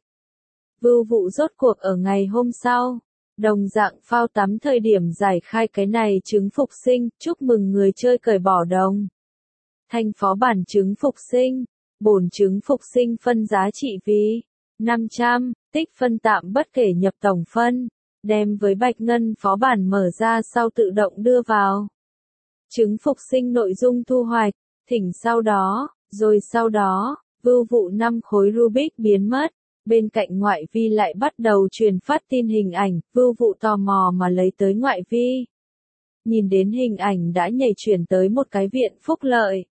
Vưu Vụ rốt cuộc ở ngày hôm sau, đồng dạng phao tắm thời điểm giải khai cái này chứng phục sinh. Chúc mừng người chơi cởi bỏ đồng thanh phó bản chứng phục sinh. Bổn chứng phục sinh phân giá trị vì 500, tích phân tạm bất kể nhập tổng phân, đem với bạch ngân phó bản mở ra sau tự động đưa vào. Chứng phục sinh nội dung thu hoạch, thỉnh sau đó, rồi sau đó, Vưu Vụ 5 khối Rubik biến mất. Bên cạnh ngoại vi lại bắt đầu truyền phát tin hình ảnh. Vưu Vụ tò mò mà lấy tới ngoại vi. Nhìn đến hình ảnh đã nhảy chuyển tới một cái viện phúc lợi.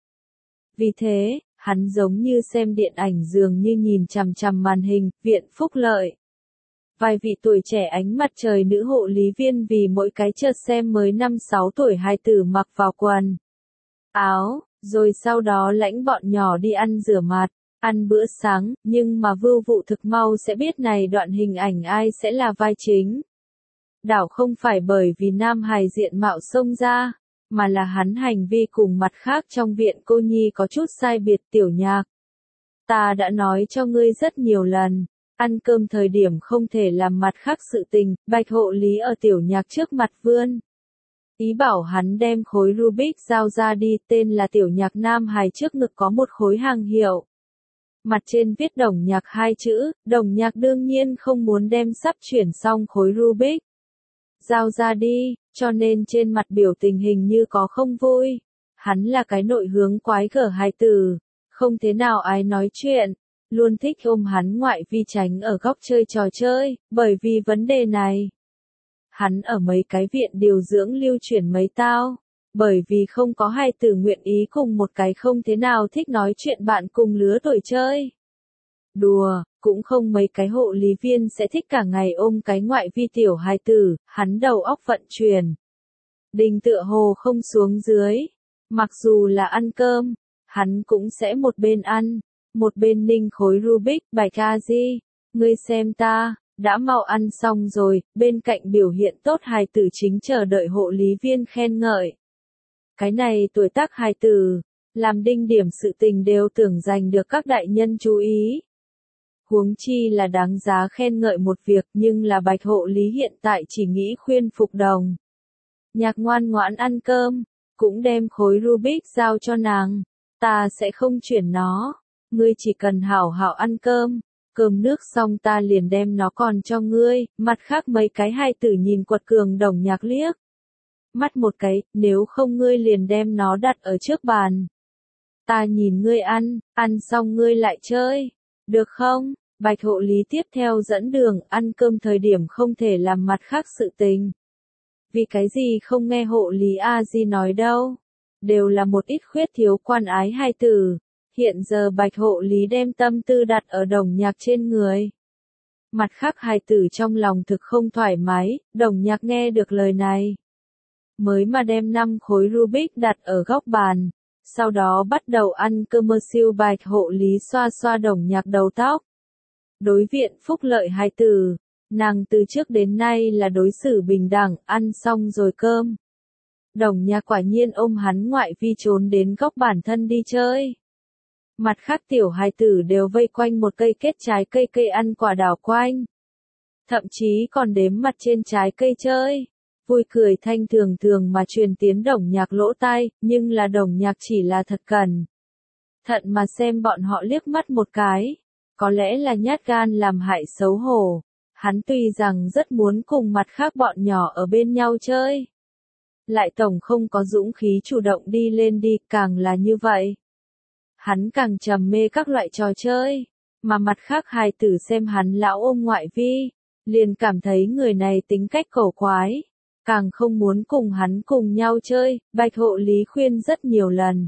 Vì thế, hắn giống như xem điện ảnh dường như nhìn chằm chằm màn hình. Viện phúc lợi. Vài vị tuổi trẻ ánh mặt trời nữ hộ lý viên vì mỗi cái chợt xem mới 5-6 tuổi hài tử mặc vào quần áo, rồi sau đó lãnh bọn nhỏ đi ăn rửa mặt, ăn bữa sáng. Nhưng mà Vưu Vụ thực mau sẽ biết này đoạn hình ảnh ai sẽ là vai chính. Đảo không phải bởi vì nam hài diện mạo xông ra, mà là hắn hành vi cùng mặt khác trong viện cô nhi có chút sai biệt. Tiểu Nhạc, ta đã nói cho ngươi rất nhiều lần, ăn cơm thời điểm không thể làm mặt khác sự tình. Bạch hộ lý ở Tiểu Nhạc trước mặt vươn ý bảo hắn đem khối Rubik giao ra đi. Tên là Tiểu Nhạc nam hài trước ngực có một khối hàng hiệu, mặt trên viết Đồng Nhạc 2 chữ. Đồng Nhạc đương nhiên không muốn đem sắp chuyển xong khối Rubik giao ra đi, cho nên trên mặt biểu tình hình như có không vui. Hắn là cái nội hướng quái gở hài tử, không thế nào ái nói chuyện, luôn thích ôm hắn ngoại vi tránh ở góc chơi trò chơi, bởi vì vấn đề này. Hắn ở mấy cái viện điều dưỡng lưu chuyển mấy tao, bởi vì không có hài tử nguyện ý cùng một cái không thế nào thích nói chuyện bạn cùng lứa tuổi chơi. Đùa, cũng không mấy cái hộ lý viên sẽ thích cả ngày ôm cái ngoại vi tiểu hài tử, hắn đầu óc vận chuyển. Đình tựa hồ không xuống dưới, mặc dù là ăn cơm, hắn cũng sẽ một bên ăn, một bên ninh khối Rubik bài ca di, ngươi xem ta, đã mau ăn xong rồi, bên cạnh biểu hiện tốt hài tử chính chờ đợi hộ lý viên khen ngợi. Cái này tuổi tác hài tử, làm đinh điểm sự tình đều tưởng giành được các đại nhân chú ý. Huống chi là đáng giá khen ngợi một việc nhưng là bạch hộ lý hiện tại chỉ nghĩ khuyên phục đồng. Nhạc ngoan ngoãn ăn cơm, cũng đem khối Rubik giao cho nàng, ta sẽ không chuyển nó, ngươi chỉ cần hảo hảo ăn cơm, cơm nước xong ta liền đem nó còn cho ngươi, mặt khác mấy cái hài tử nhìn quật cường đồng nhạc liếc. Mắt một cái, nếu không ngươi liền đem nó đặt ở trước bàn. Ta nhìn ngươi ăn xong ngươi lại chơi, được không? Bạch hộ lý tiếp theo dẫn đường, ăn cơm thời điểm không thể làm mặt khác sự tình. Vì cái gì không nghe hộ lý A-di nói đâu, đều là một ít khuyết thiếu quan ái hài tử. Hiện giờ bạch hộ lý đem tâm tư đặt ở đồng nhạc trên người. Mặt khác hài tử trong lòng thực không thoải mái, đồng nhạc nghe được lời này. Mới mà đem 5 khối Rubik đặt ở góc bàn, sau đó bắt đầu ăn cơm siêu bạch hộ lý xoa xoa đồng nhạc đầu tóc. Đối viện phúc lợi hài tử, nàng từ trước đến nay là đối xử bình đẳng, ăn xong rồi cơm. Đồng nhạc quả nhiên ôm hắn ngoại vi trốn đến góc bản thân đi chơi. Mặt khác tiểu hài tử đều vây quanh một cây kết trái cây ăn quả đảo quanh. Thậm chí còn đếm mặt trên trái cây chơi. Vui cười thanh thường mà truyền tiến đồng nhạc lỗ tai, nhưng là đồng nhạc chỉ là thật cẩn thận mà xem bọn họ liếc mắt một cái. Có lẽ là nhát gan làm hại xấu hổ. Hắn tuy rằng rất muốn cùng mặt khác bọn nhỏ ở bên nhau chơi. Lại tổng không có dũng khí chủ động đi lên đi, càng là như vậy. Hắn càng trầm mê các loại trò chơi, mà mặt khác hài tử xem hắn lão ôm ngoại vi, liền cảm thấy người này tính cách cổ quái, càng không muốn cùng hắn cùng nhau chơi, bạch hộ lý khuyên rất nhiều lần.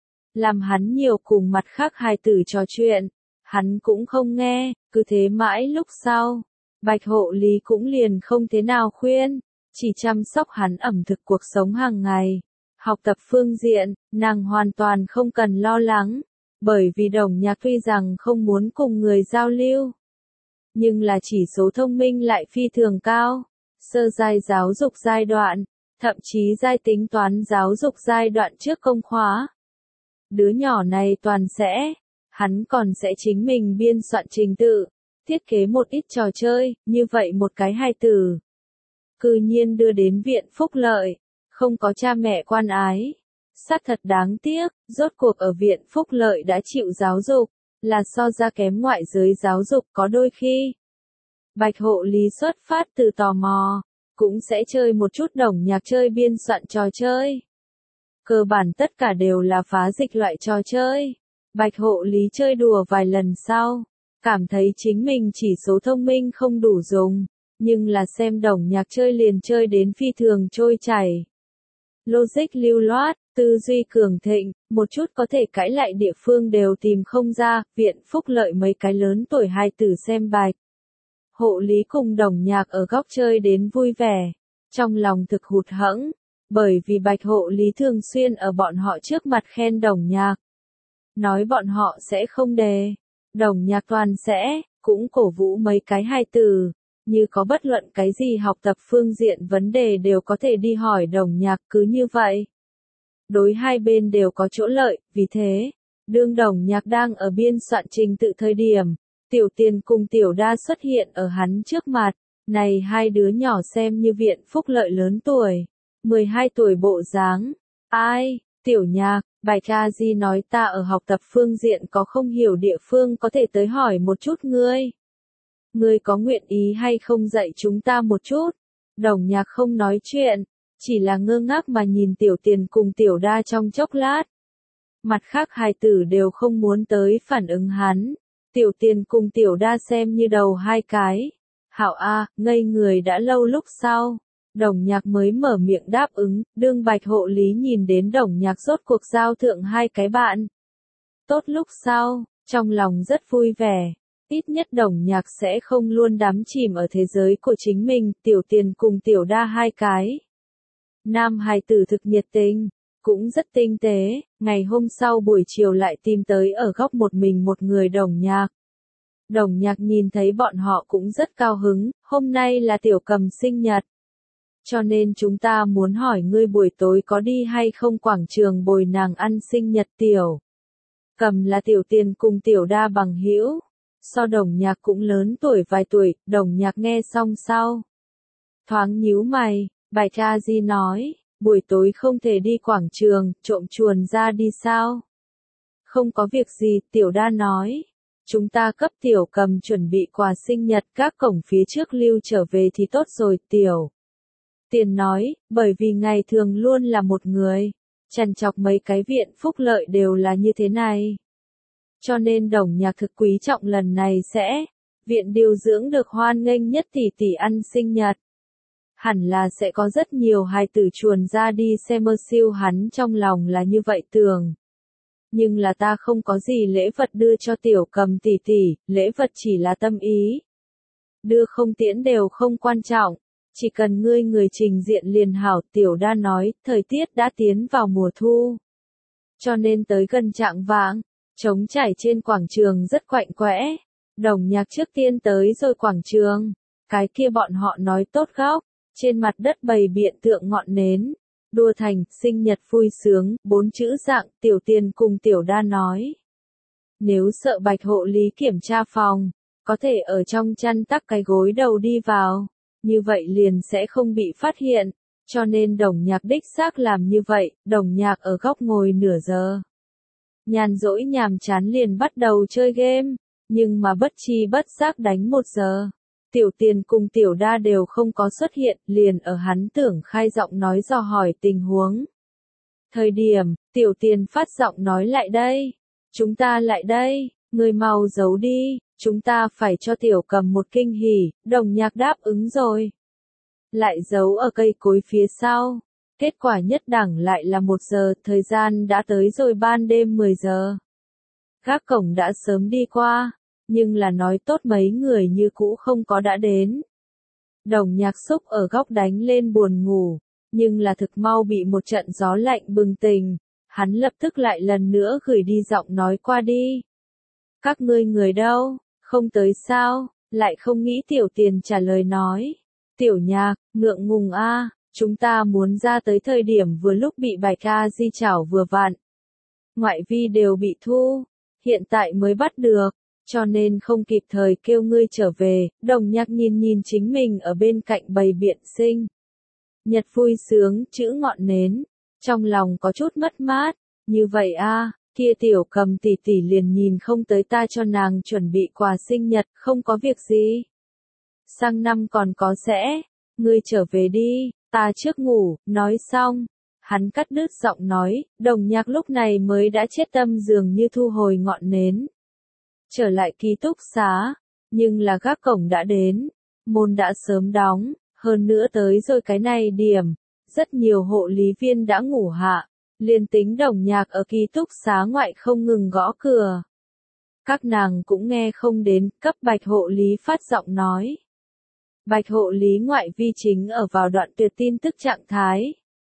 Làm hắn nhiều cùng mặt khác hài tử trò chuyện, hắn cũng không nghe, cứ thế mãi lúc sau, bạch hộ lý cũng liền không thế nào khuyên, chỉ chăm sóc hắn ẩm thực cuộc sống hàng ngày. Học tập phương diện, nàng hoàn toàn không cần lo lắng, bởi vì đồng nhạc tuy rằng không muốn cùng người giao lưu, nhưng là chỉ số thông minh lại phi thường cao, sơ giai giáo dục giai đoạn, thậm chí giai tính toán giáo dục giai đoạn trước công khóa. Đứa nhỏ này toàn sẽ, hắn còn sẽ chính mình biên soạn trình tự, thiết kế một ít trò chơi, như vậy một cái hài tử. Cư nhiên đưa đến viện phúc lợi. Không có cha mẹ quan ái. Sát thật đáng tiếc, rốt cuộc ở viện phúc lợi đã chịu giáo dục, là so ra kém ngoại giới giáo dục có đôi khi. Bạch hộ lý xuất phát từ tò mò, cũng sẽ chơi một chút đồng nhạc chơi biên soạn trò chơi. Cơ bản tất cả đều là phá dịch loại trò chơi. Bạch hộ lý chơi đùa vài lần sau, cảm thấy chính mình chỉ số thông minh không đủ dùng, nhưng là xem đồng nhạc chơi liền chơi đến phi thường trôi chảy. Logic lưu loát, tư duy cường thịnh, một chút có thể cãi lại địa phương đều tìm không ra, viện phúc lợi mấy cái lớn tuổi hài tử xem bạch. Hộ lý cùng đồng nhạc ở góc chơi đến vui vẻ, trong lòng thực hụt hẫng, bởi vì bạch hộ lý thường xuyên ở bọn họ trước mặt khen đồng nhạc. Nói bọn họ sẽ không đề, đồng nhạc toàn sẽ, cũng cổ vũ mấy cái hài tử. Như có bất luận cái gì học tập phương diện vấn đề đều có thể đi hỏi đồng nhạc, cứ như vậy. Đối hai bên đều có chỗ lợi, vì thế, đương đồng nhạc đang ở biên soạn trình tự thời điểm, tiểu tiền cùng tiểu đa xuất hiện ở hắn trước mặt, này hai đứa nhỏ xem như viện phúc lợi lớn tuổi, 12 tuổi bộ dáng. Ai, tiểu nhạc, bài ca di nói ta ở học tập phương diện có không hiểu địa phương có thể tới hỏi một chút ngươi. Ngươi có nguyện ý hay không dạy chúng ta một chút? Đồng nhạc không nói chuyện, chỉ là ngơ ngác mà nhìn Tiểu Tiền cùng Tiểu Đa trong chốc lát. Mặt khác hài tử đều không muốn tới phản ứng hắn. Tiểu Tiền cùng Tiểu Đa xem như đầu hai cái. Hảo a, ngây người đã lâu lúc sau. Đồng Nhạc mới mở miệng đáp ứng, đương Bạch hộ lý nhìn đến Đồng Nhạc rốt cuộc giao thượng hai cái bạn. Tốt lúc sau, trong lòng rất vui vẻ. Ít nhất Đồng Nhạc sẽ không luôn đắm chìm ở thế giới của chính mình, Tiểu Tiền cùng Tiểu Đa hai cái. Nam hài tử thực nhiệt tình, cũng rất tinh tế, ngày hôm sau buổi chiều lại tìm tới ở góc một mình một người Đồng Nhạc. Đồng Nhạc nhìn thấy bọn họ cũng rất cao hứng, hôm nay là Tiểu Cầm sinh nhật. Cho nên chúng ta muốn hỏi ngươi buổi tối có đi hay không quảng trường bồi nàng ăn sinh nhật. Tiểu Cầm là Tiểu Tiền cùng Tiểu Đa bằng hữu, so Đồng Nhạc cũng lớn tuổi vài tuổi. Đồng Nhạc nghe xong sau thoáng nhíu mày. Bạch A Di nói, buổi tối không thể đi quảng trường, trộm chuồn ra đi sao? Không có việc gì, Tiểu Đa nói. Chúng ta cấp Tiểu Cầm chuẩn bị quà sinh nhật, các cổng phía trước lưu trở về thì tốt rồi. Tiểu Tiền nói, bởi vì ngày thường luôn là một người, chằn chọc mấy cái viện phúc lợi đều là như thế này. Cho nên Đồng Nhạc thực quý trọng lần này sẽ, viện điều dưỡng được hoan nghênh nhất tỷ tỷ ăn sinh nhật. Hẳn là sẽ có rất nhiều hài tử chuồn ra đi xem mơ siêu, hắn trong lòng là như vậy tưởng. Nhưng là ta không có gì lễ vật đưa cho Tiểu Cầm tỷ tỷ, lễ vật chỉ là tâm ý. Đưa không tiễn đều không quan trọng, chỉ cần ngươi người trình diện liền hảo. Tiểu Đa nói, thời tiết đã tiến vào mùa thu. Cho nên tới gần chạng vạng, trống trải trên quảng trường rất quạnh quẽ. Đồng Nhạc trước tiên tới rồi quảng trường, cái kia bọn họ nói tốt góc. Trên mặt đất bày biện tượng ngọn nến, đua thành, sinh nhật vui sướng, 4 chữ dạng. Tiểu Tiền cùng Tiểu Đa nói. Nếu sợ Bạch hộ lý kiểm tra phòng, có thể ở trong chăn tắc cái gối đầu đi vào, như vậy liền sẽ không bị phát hiện, cho nên Đồng Nhạc đích xác làm như vậy. Đồng Nhạc ở góc ngồi nửa giờ. Nhàn rỗi nhàm chán liền bắt đầu chơi game, nhưng mà bất chi bất giác đánh 1 giờ. Tiểu Tiền cùng Tiểu Đa đều không có xuất hiện, liền ở hắn tưởng khai giọng nói dò hỏi tình huống. Thời điểm, Tiểu Tiền phát giọng nói lại đây. Chúng ta lại đây, người mau giấu đi, chúng ta phải cho Tiểu Cầm một kinh hỉ. Đồng Nhạc đáp ứng rồi. Lại giấu ở cây cối phía sau. Kết quả nhất đẳng lại là 1 giờ, thời gian đã tới rồi ban đêm 10 giờ. Gác cổng đã sớm đi qua. Nhưng là nói tốt mấy người như cũ không có đã đến. Đồng Nhạc xúc ở góc đánh lên buồn ngủ, nhưng là thực mau bị một trận gió lạnh bừng tỉnh, hắn lập tức lại lần nữa gửi đi giọng nói qua đi. Các ngươi người đâu, không tới sao? Lại không nghĩ Tiểu Tiền trả lời nói. Tiểu Nhạc, ngượng ngùng a, chúng ta muốn ra tới thời điểm vừa lúc bị Bạch A Di chảo vừa vặn. Ngoại vi đều bị thu, hiện tại mới bắt được. Cho nên không kịp thời kêu ngươi trở về. Đồng Nhạc nhìn chính mình ở bên cạnh bày biện sinh nhật vui sướng, chữ ngọn nến. Trong lòng có chút mất mát. Như vậy a, kia Tiểu Cầm tỷ tỷ liền nhìn không tới ta cho nàng chuẩn bị quà sinh nhật, không có việc gì. Sang năm còn có sẽ. Ngươi trở về đi, ta trước ngủ. Nói xong, hắn cắt đứt giọng nói. Đồng Nhạc lúc này mới đã chết tâm dường như thu hồi ngọn nến. Trở lại ký túc xá, nhưng là gác cổng đã đến, môn đã sớm đóng, hơn nữa tới rồi cái này điểm, rất nhiều hộ lý viên đã ngủ hạ, liền tính Đồng Nhạc ở ký túc xá ngoại không ngừng gõ cửa. Các nàng cũng nghe không đến, cấp Bạch hộ lý phát giọng nói. Bạch hộ lý ngoại vi chính ở vào đoạn tuyệt tin tức trạng thái.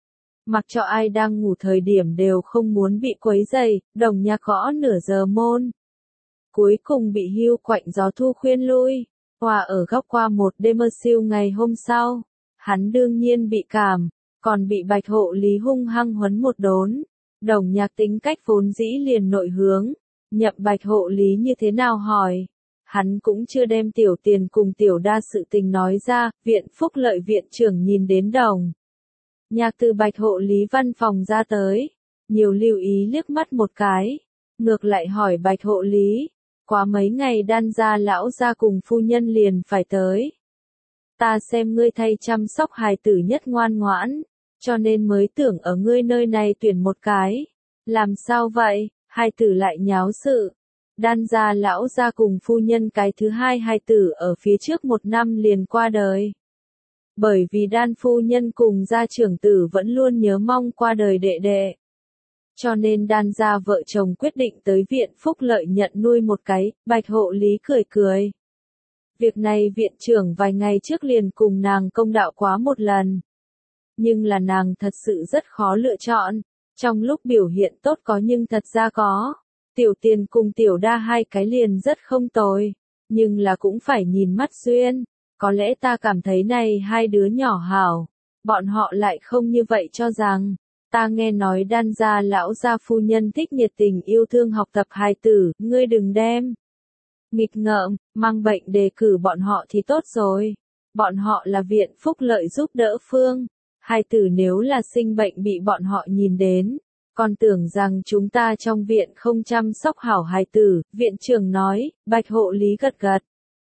Mặc cho ai đang ngủ thời điểm đều không muốn bị quấy rầy. Đồng Nhạc gõ nửa giờ môn. Cuối cùng bị hưu quạnh gió thu khuyên lui, hòa ở góc qua một đêm mơ siêu. Ngày hôm sau, hắn đương nhiên bị cảm, còn bị Bạch hộ lý hung hăng huấn một đốn. Đồng Nhạc tính cách vốn dĩ liền nội hướng, nhậm Bạch hộ lý như thế nào hỏi. Hắn cũng chưa đem Tiểu Tiền cùng Tiểu Đa sự tình nói ra. Viện phúc lợi viện trưởng nhìn đến Đồng Nhạc từ Bạch hộ lý văn phòng ra tới, nhiều lưu ý liếc mắt một cái, ngược lại hỏi Bạch hộ lý. Quá mấy ngày Đan gia lão gia cùng phu nhân liền phải tới. Ta xem ngươi thay chăm sóc hài tử nhất ngoan ngoãn, cho nên mới tưởng ở ngươi nơi này tuyển một cái. Làm sao vậy? Hai tử lại nháo sự. Đan gia lão gia cùng phu nhân cái thứ hai hai tử ở phía trước 1 năm liền qua đời. Bởi vì đan phu nhân cùng gia trưởng tử vẫn luôn nhớ mong qua đời đệ đệ. Cho nên đan gia vợ chồng quyết định tới viện phúc lợi nhận nuôi một cái, Bạch hộ lý cười cười. Việc này viện trưởng vài ngày trước liền cùng nàng công đạo quá một lần. Nhưng là nàng thật sự rất khó lựa chọn, trong lúc biểu hiện tốt có nhưng thật ra có. Tiểu Tiền cùng Tiểu Đa hai cái liền rất không tồi, nhưng là cũng phải nhìn mắt duyên. Có lẽ ta cảm thấy này hai đứa nhỏ hảo, bọn họ lại không như vậy cho rằng. Ta nghe nói đan gia lão gia phu nhân thích nhiệt tình yêu thương học tập hài tử, ngươi đừng đem nghịch ngợm, mang bệnh đề cử bọn họ thì tốt rồi. Bọn họ là viện phúc lợi giúp đỡ phương. Hài tử nếu là sinh bệnh bị bọn họ nhìn đến, còn tưởng rằng chúng ta trong viện không chăm sóc hảo hài tử, viện trưởng nói. Bạch hộ lý gật gật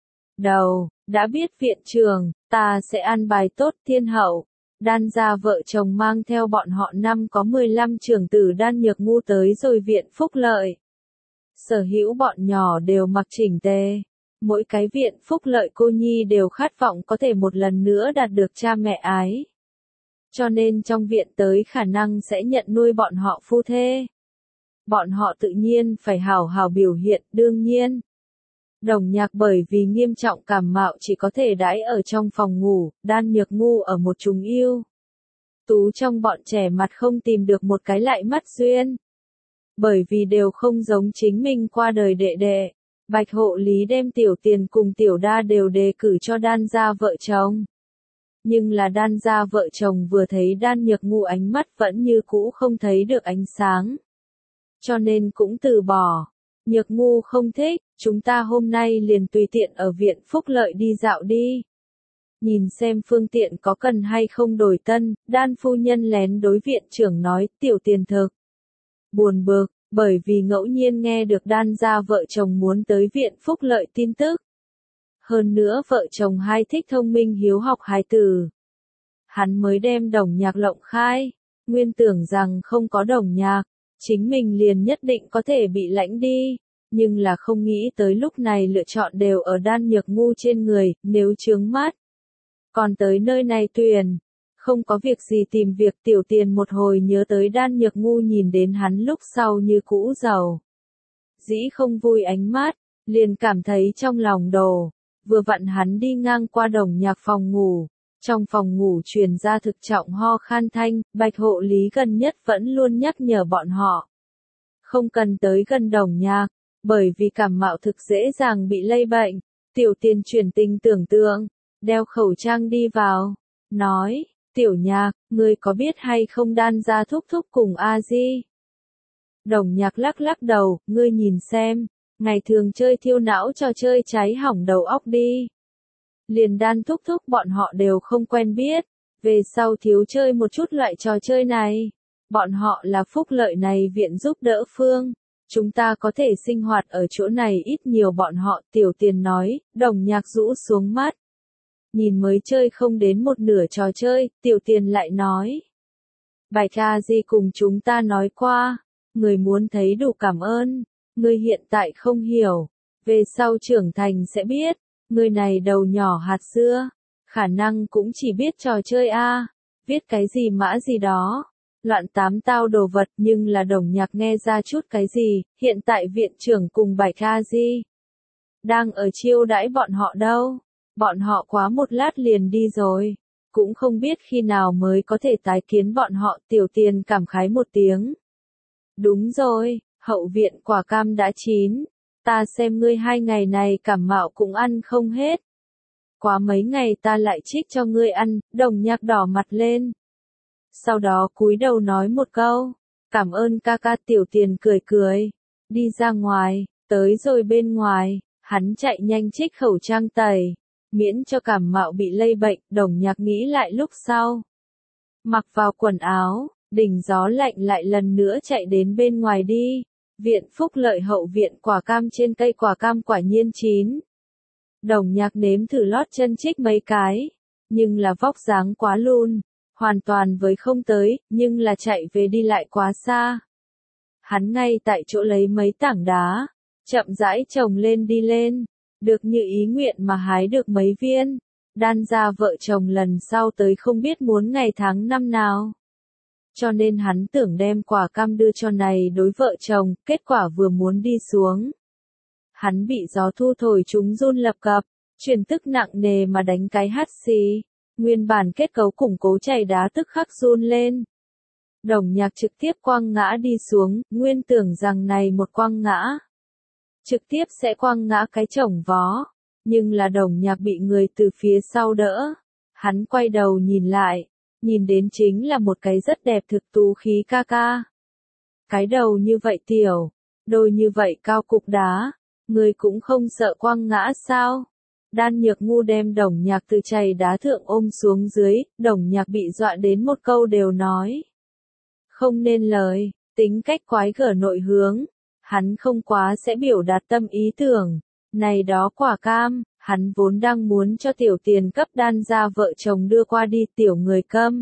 đầu, đã biết viện trưởng, ta sẽ an bài tốt thiên hậu. Đan gia vợ chồng mang theo bọn họ năm có 15 trưởng tử Đan Nhược Ngu tới rồi viện phúc lợi. Sở hữu bọn nhỏ đều mặc chỉnh tề. Mỗi cái viện phúc lợi cô nhi đều khát vọng có thể một lần nữa đạt được cha mẹ ái. Cho nên trong viện tới khả năng sẽ nhận nuôi bọn họ phu thê. Bọn họ tự nhiên phải hào hào biểu hiện, đương nhiên. Đồng Nhạc bởi vì nghiêm trọng cảm mạo chỉ có thể đãi ở trong phòng ngủ, Đan Nhược Ngu ở một chúng yêu tú trong bọn trẻ mặt không tìm được một cái lại mắt duyên. Bởi vì đều không giống chính mình qua đời đệ đệ, Bạch hộ lý đem Tiểu Tiền cùng Tiểu Đa đều đề cử cho đan gia vợ chồng. Nhưng là đan gia vợ chồng vừa thấy Đan Nhược Ngu ánh mắt vẫn như cũ không thấy được ánh sáng. Cho nên cũng từ bỏ. Nhược Ngu không thích, chúng ta hôm nay liền tùy tiện ở viện phúc lợi đi dạo đi. Nhìn xem phương tiện có cần hay không đổi tân, đan phu nhân lén đối viện trưởng nói. Tiểu Tiền thực buồn bực, bởi vì ngẫu nhiên nghe được đan gia vợ chồng muốn tới viện phúc lợi tin tức. Hơn nữa vợ chồng hai thích thông minh hiếu học hài tử. Hắn mới đem Đồng Nhạc lộng khai, nguyên tưởng rằng không có Đồng Nhạc, chính mình liền nhất định có thể bị lãnh đi, nhưng là không nghĩ tới lúc này lựa chọn đều ở Đan Nhược Ngu trên người, nếu chướng mắt. Còn tới nơi này tuyển, không có việc gì tìm việc. Tiểu Tiền một hồi nhớ tới Đan Nhược Ngu nhìn đến hắn lúc sau như cũ giàu dĩ không vui ánh mắt, liền cảm thấy trong lòng đồ. Vừa vặn hắn đi ngang qua Đồng Nhạc phòng ngủ, trong phòng ngủ truyền ra thực trọng ho khan thanh. Bạch hộ lý gần nhất vẫn luôn nhắc nhở bọn họ không cần tới gần Đồng Nhạc, bởi vì cảm mạo thực dễ dàng bị lây bệnh. Tiểu Tiền chuyển tình tưởng tượng, đeo khẩu trang đi vào, nói, Tiểu Nhạc, ngươi có biết hay không đan gia thúc thúc cùng A Di? Đồng Nhạc lắc lắc đầu, ngươi nhìn xem, ngày thường chơi thiêu não trò chơi cháy hỏng đầu óc đi. Liền đan thúc thúc bọn họ đều không quen biết, về sau thiếu chơi một chút loại trò chơi này. Bọn họ là phúc lợi này viện giúp đỡ phương, chúng ta có thể sinh hoạt ở chỗ này ít nhiều bọn họ. Tiểu Tiền nói. Đồng Nhạc rũ xuống mắt, nhìn mới chơi không đến một nửa trò chơi. Tiểu Tiền lại nói, Bạch A Di cùng chúng ta nói qua, người muốn thấy đủ cảm ơn, người hiện tại không hiểu, về sau trưởng thành sẽ biết, người này đầu nhỏ hạt dưa, khả năng cũng chỉ biết trò chơi a, viết cái gì mã gì đó, loạn tám tao đồ vật. Nhưng là Đồng Nhạc nghe ra chút cái gì. Hiện tại viện trưởng cùng Bạch A Di đang ở chiêu đãi bọn họ đâu, bọn họ quá một lát liền đi rồi, cũng không biết khi nào mới có thể tái kiến bọn họ. Tiểu Tiền cảm khái một tiếng, đúng rồi, hậu viện quả cam đã chín, ta xem ngươi 2 ngày này cảm mạo cũng ăn không hết, quá mấy ngày ta lại trích cho ngươi ăn. Đồng Nhạc đỏ mặt lên, sau đó cúi đầu nói một câu, cảm ơn ca ca. Tiểu Tiền cười cười, đi ra ngoài. Tới rồi bên ngoài, hắn chạy nhanh trích khẩu trang tẩy, miễn cho cảm mạo bị lây bệnh. Đồng Nhạc nghĩ lại lúc sau, mặc vào quần áo, đỉnh gió lạnh lại lần nữa chạy đến bên ngoài đi. Viện phúc lợi hậu viện quả cam trên cây quả cam quả nhiên chín. Đồng Nhạc nếm thử lót chân trích mấy cái, nhưng là vóc dáng quá lùn, hoàn toàn với không tới, nhưng là chạy về đi lại quá xa. Hắn ngay tại chỗ lấy mấy tảng đá, chậm rãi chồng lên đi lên, được như ý nguyện mà hái được mấy viên. Đan gia vợ chồng lần sau tới không biết muốn ngày tháng năm nào. Cho nên hắn tưởng đem quả cam đưa cho này đối vợ chồng, kết quả vừa muốn đi xuống. Hắn bị gió thu thổi chúng run lập cập, truyền tức nặng nề mà đánh cái hắt xì. Nguyên bản kết cấu củng cố chày đá tức khắc run lên. Đồng Nhạc trực tiếp quăng ngã đi xuống, nguyên tưởng rằng này một quăng ngã. Trực tiếp sẽ quăng ngã cái chồng vó. Nhưng là Đồng Nhạc bị người từ phía sau đỡ. Hắn quay đầu nhìn lại, nhìn đến chính là một cái rất đẹp thực tú khí ca ca. Cái đầu như vậy tiểu, đôi như vậy cao cục đá, người cũng không sợ quăng ngã sao? Đan Nhược Ngu đem Đồng Nhạc từ chày đá thượng ôm xuống dưới, Đồng Nhạc bị dọa đến một câu đều nói không nên lời, tính cách quái gở nội hướng, hắn không quá sẽ biểu đạt tâm ý tưởng. Này đó quả cam, hắn vốn đang muốn cho tiểu tiền cấp Đan gia vợ chồng đưa qua đi, tiểu người câm.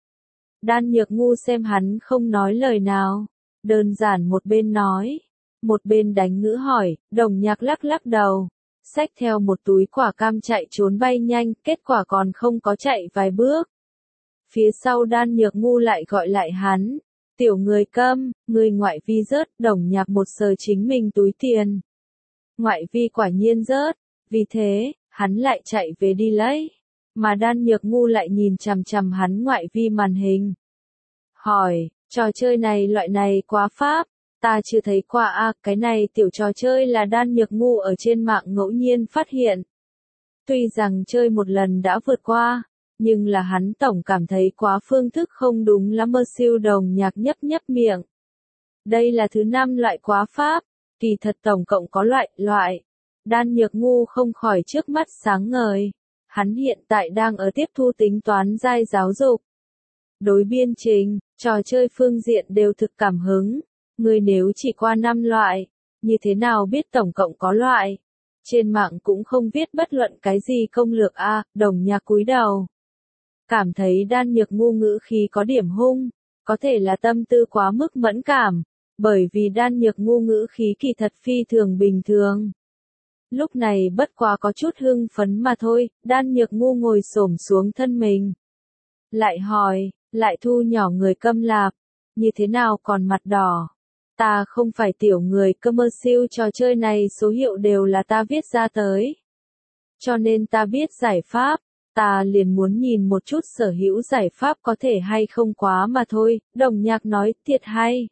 Đan Nhược Ngu xem hắn không nói lời nào, đơn giản một bên nói, một bên đánh ngữ hỏi. Đồng Nhạc lắc lắc đầu, xách theo một túi quả cam chạy trốn bay nhanh, kết quả còn không có chạy vài bước. Phía sau Đan Nhược Ngu lại gọi lại hắn, tiểu người câm, người ngoại vi rớt. Đồng Nhạc một sờ chính mình túi tiền. Ngoại vi quả nhiên rớt, vì thế, hắn lại chạy về đi lấy. Mà Đan Nhược Ngu lại nhìn chằm chằm hắn ngoại vi màn hình. Hỏi, trò chơi này loại này quá pháp, ta chưa thấy qua a. Cái này tiểu trò chơi là Đan Nhược Ngu ở trên mạng ngẫu nhiên phát hiện. Tuy rằng chơi một lần đã vượt qua, nhưng là hắn tổng cảm thấy quá phương thức không đúng lắm. Siêu Đồng Nhạc nhấp nhấp miệng. Đây là thứ 5 loại quá pháp, kỳ thật tổng cộng có loại. Đan Nhược Ngu không khỏi trước mắt sáng ngời. Hắn hiện tại đang ở tiếp thu tính toán giai giáo dục. Đối biên trình, trò chơi phương diện đều thực cảm hứng. Người nếu chỉ qua 5 loại, như thế nào biết tổng cộng có loại? Trên mạng cũng không viết bất luận cái gì công lược a. Đồng Nhạc cúi đầu, cảm thấy Đan Nhược Ngu ngữ khí có điểm hung, có thể là tâm tư quá mức mẫn cảm, bởi vì Đan Nhược Ngu ngữ khí kỳ thật phi thường bình thường. Lúc này bất quá có chút hưng phấn mà thôi. Đan Nhược Ngu ngồi xổm xuống thân mình, lại hỏi, lại thu nhỏ người câm lạp, như thế nào còn mặt đỏ? Ta không phải tiểu người câm. Siêu trò chơi này số hiệu đều là ta viết ra tới, cho nên ta biết giải pháp, ta liền muốn nhìn một chút sở hữu giải pháp có thể hay không quá mà thôi. Đồng Nhạc nói, thiệt hay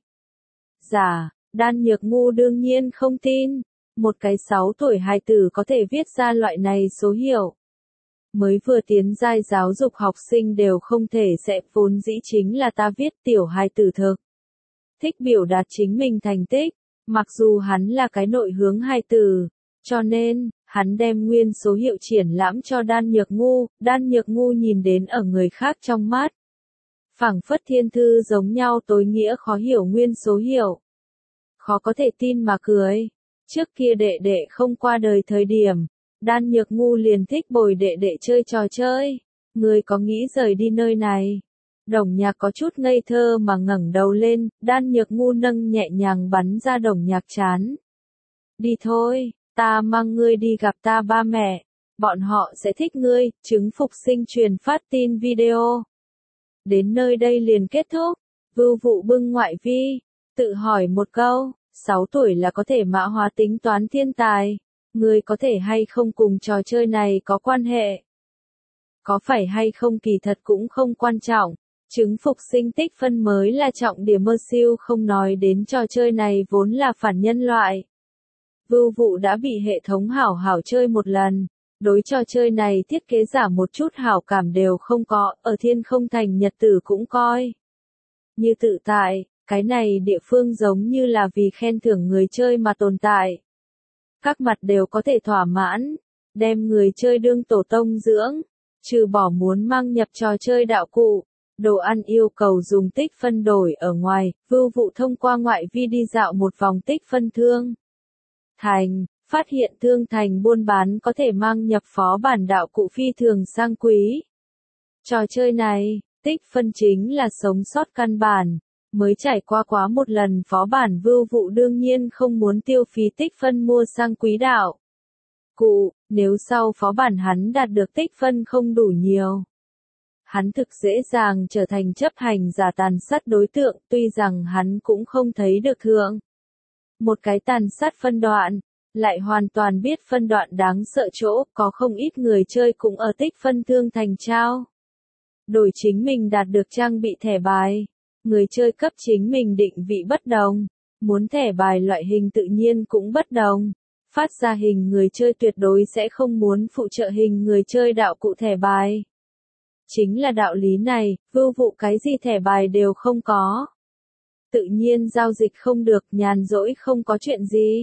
giả? Đan Nhược Ngu đương nhiên không tin, một cái 6 tuổi hài tử có thể viết ra loại này số hiệu. Mới vừa tiến giai giáo dục học sinh đều không thể sẽ, vốn dĩ chính là ta viết. Tiểu hài tử thực thích biểu đạt chính mình thành tích, mặc dù hắn là cái nội hướng hài tử, cho nên, hắn đem nguyên số hiệu triển lãm cho Đan Nhược Ngu. Đan Nhược Ngu nhìn đến ở người khác trong mắt, phảng phất thiên thư giống nhau tối nghĩa khó hiểu nguyên số hiệu. Khó có thể tin mà cười. Trước kia đệ đệ không qua đời thời điểm, Đan Nhược Ngu liền thích bồi đệ đệ chơi trò chơi. Người có nghĩ rời đi nơi này? Đồng Nhạc có chút ngây thơ mà ngẩng đầu lên. Đan Nhược Ngu nâng nhẹ nhàng bắn ra Đồng Nhạc trán. Đi thôi, ta mang ngươi đi gặp ta ba mẹ. Bọn họ sẽ thích ngươi. Chứng phục sinh truyền phát tin video. Đến nơi đây liền kết thúc. Vưu Vụ bưng ngoại vi, tự hỏi một câu. 6 tuổi là có thể mã hóa tính toán thiên tài. Ngươi có thể hay không cùng trò chơi này có quan hệ? Có phải hay không kỳ thật cũng không quan trọng. Chứng phục sinh tích phân mới là trọng điểm. Siêu không nói đến trò chơi này vốn là phản nhân loại. Vưu Vụ đã bị hệ thống hảo hảo chơi một lần. Đối trò chơi này thiết kế giả một chút hảo cảm đều không có. Ở Thiên Không Thành nhật tử cũng coi như tự tại. Cái này địa phương giống như là vì khen thưởng người chơi mà tồn tại. Các mặt đều có thể thỏa mãn, đem người chơi đương tổ tông dưỡng, trừ bỏ muốn mang nhập trò chơi đạo cụ, đồ ăn yêu cầu dùng tích phân đổi ở ngoài. Vưu Vụ thông qua ngoại vi đi dạo một vòng tích phân thương thành, phát hiện thương thành buôn bán có thể mang nhập phó bản đạo cụ phi thường sang quý. Trò chơi này, Tích phân chính là sống sót căn bản. Mới trải qua quá một lần phó bản Vưu Vụ đương nhiên không muốn tiêu phí tích phân mua sang quý đạo. Cụ, nếu sau phó bản hắn đạt được tích phân không đủ nhiều, hắn thực dễ dàng trở thành chấp hành giả tàn sát đối tượng, tuy rằng hắn cũng không thấy được thượng. Một cái tàn sát phân đoạn, lại hoàn toàn biết phân đoạn đáng sợ chỗ, có không ít người chơi cũng ở tích phân thương thành trao. Đổi chính mình đạt được trang bị thẻ bài. Người chơi cấp chính mình định vị bất đồng, muốn thẻ bài loại hình tự nhiên cũng bất đồng. Phát ra hình người chơi tuyệt đối sẽ không muốn phụ trợ hình người chơi đạo cụ thẻ bài. Chính là đạo lý này, Vưu Vụ cái gì thẻ bài đều không có. Tự nhiên giao dịch không được, nhàn rỗi không có chuyện gì.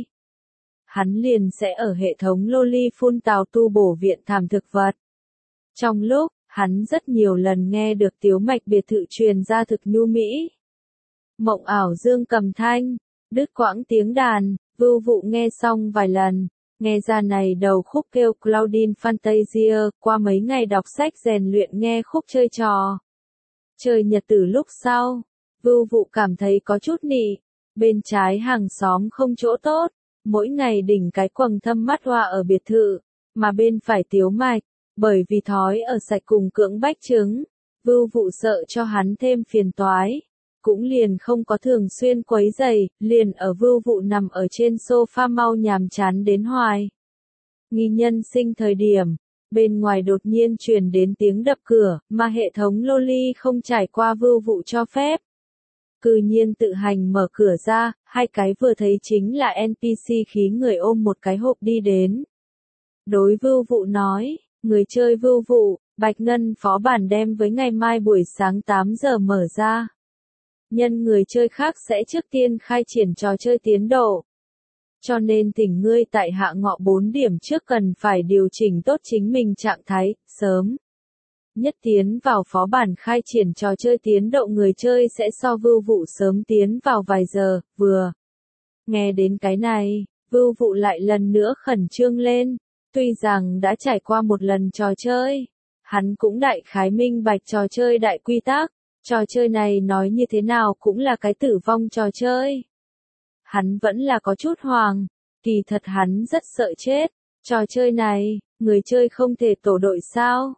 Hắn liền sẽ ở hệ thống Loli phun tào tu bổ viện thảm thực vật. Trong lúc, hắn rất nhiều lần nghe được tiếu mạch biệt thự truyền ra thực nhu mỹ. Mộng ảo dương cầm thanh, đứt quãng tiếng đàn, Vưu Vụ nghe xong vài lần, nghe ra này đầu khúc kêu Claudine Fantasia, qua mấy ngày đọc sách rèn luyện nghe khúc chơi trò. Chơi nhật tử lúc sau, Vưu Vụ cảm thấy có chút nị, bên trái hàng xóm không chỗ tốt, mỗi ngày đỉnh cái quầng thâm mắt hoa ở biệt thự, mà bên phải tiếu mạch. Bởi vì thói ở sạch cùng cưỡng bách trứng, Vưu Vụ sợ cho hắn thêm phiền toái, cũng liền không có thường xuyên quấy rầy, liền ở Vưu Vụ nằm ở trên sofa mau nhàm chán đến hoài. Nghi nhân sinh thời điểm, bên ngoài đột nhiên truyền đến tiếng đập cửa, mà hệ thống Loli không trải qua Vưu Vụ cho phép. Cư nhiên tự hành mở cửa ra, hai cái vừa thấy chính là NPC khí người ôm một cái hộp đi đến. Đối Vưu Vụ nói. Người chơi Vưu Vụ, Bạch Ngân phó bản đem với ngày mai buổi sáng 8 giờ mở ra. Nhân người chơi khác sẽ trước tiên khai triển trò chơi tiến độ. Cho nên thỉnh ngươi tại hạ ngọ 4 điểm trước cần phải điều chỉnh tốt chính mình trạng thái, sớm. Nhất tiến vào phó bản khai triển trò chơi tiến độ người chơi sẽ so Vưu Vụ sớm tiến vào vài giờ, vừa. Nghe đến cái này, Vưu Vụ lại lần nữa khẩn trương lên. Tuy rằng đã trải qua một lần trò chơi, hắn cũng đại khái minh bạch trò chơi đại quy tắc, trò chơi này nói như thế nào cũng là cái tử vong trò chơi. Hắn vẫn là có chút hoàng, kỳ thật hắn rất sợ chết, trò chơi này, người chơi không thể tổ đội sao?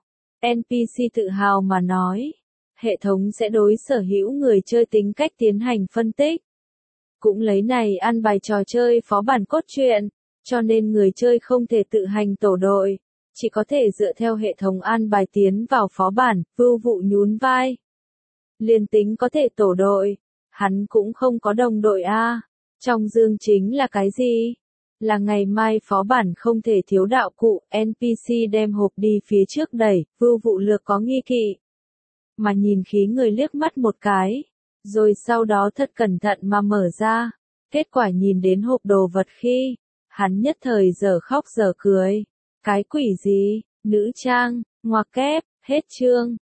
NPC tự hào mà nói, hệ thống sẽ đối sở hữu người chơi tính cách tiến hành phân tích. Cũng lấy này ăn bài trò chơi phó bản cốt truyện. Cho nên người chơi không thể tự hành tổ đội, chỉ có thể dựa theo hệ thống an bài tiến vào phó bản, Vưu Vụ nhún vai. Liên tính có thể tổ đội, hắn cũng không có đồng đội a. Trong dương chính là cái gì? Là ngày mai phó bản không thể thiếu đạo cụ, NPC đem hộp đi phía trước đẩy, Vưu Vụ lược có nghi kỵ. Mà nhìn khí người liếc mắt một cái, rồi sau đó thật cẩn thận mà mở ra, kết quả nhìn đến hộp đồ vật khi. Hắn nhất thời giờ khóc giờ cười. Cái quỷ gì, nữ trang, ngoặc kép, hết chương.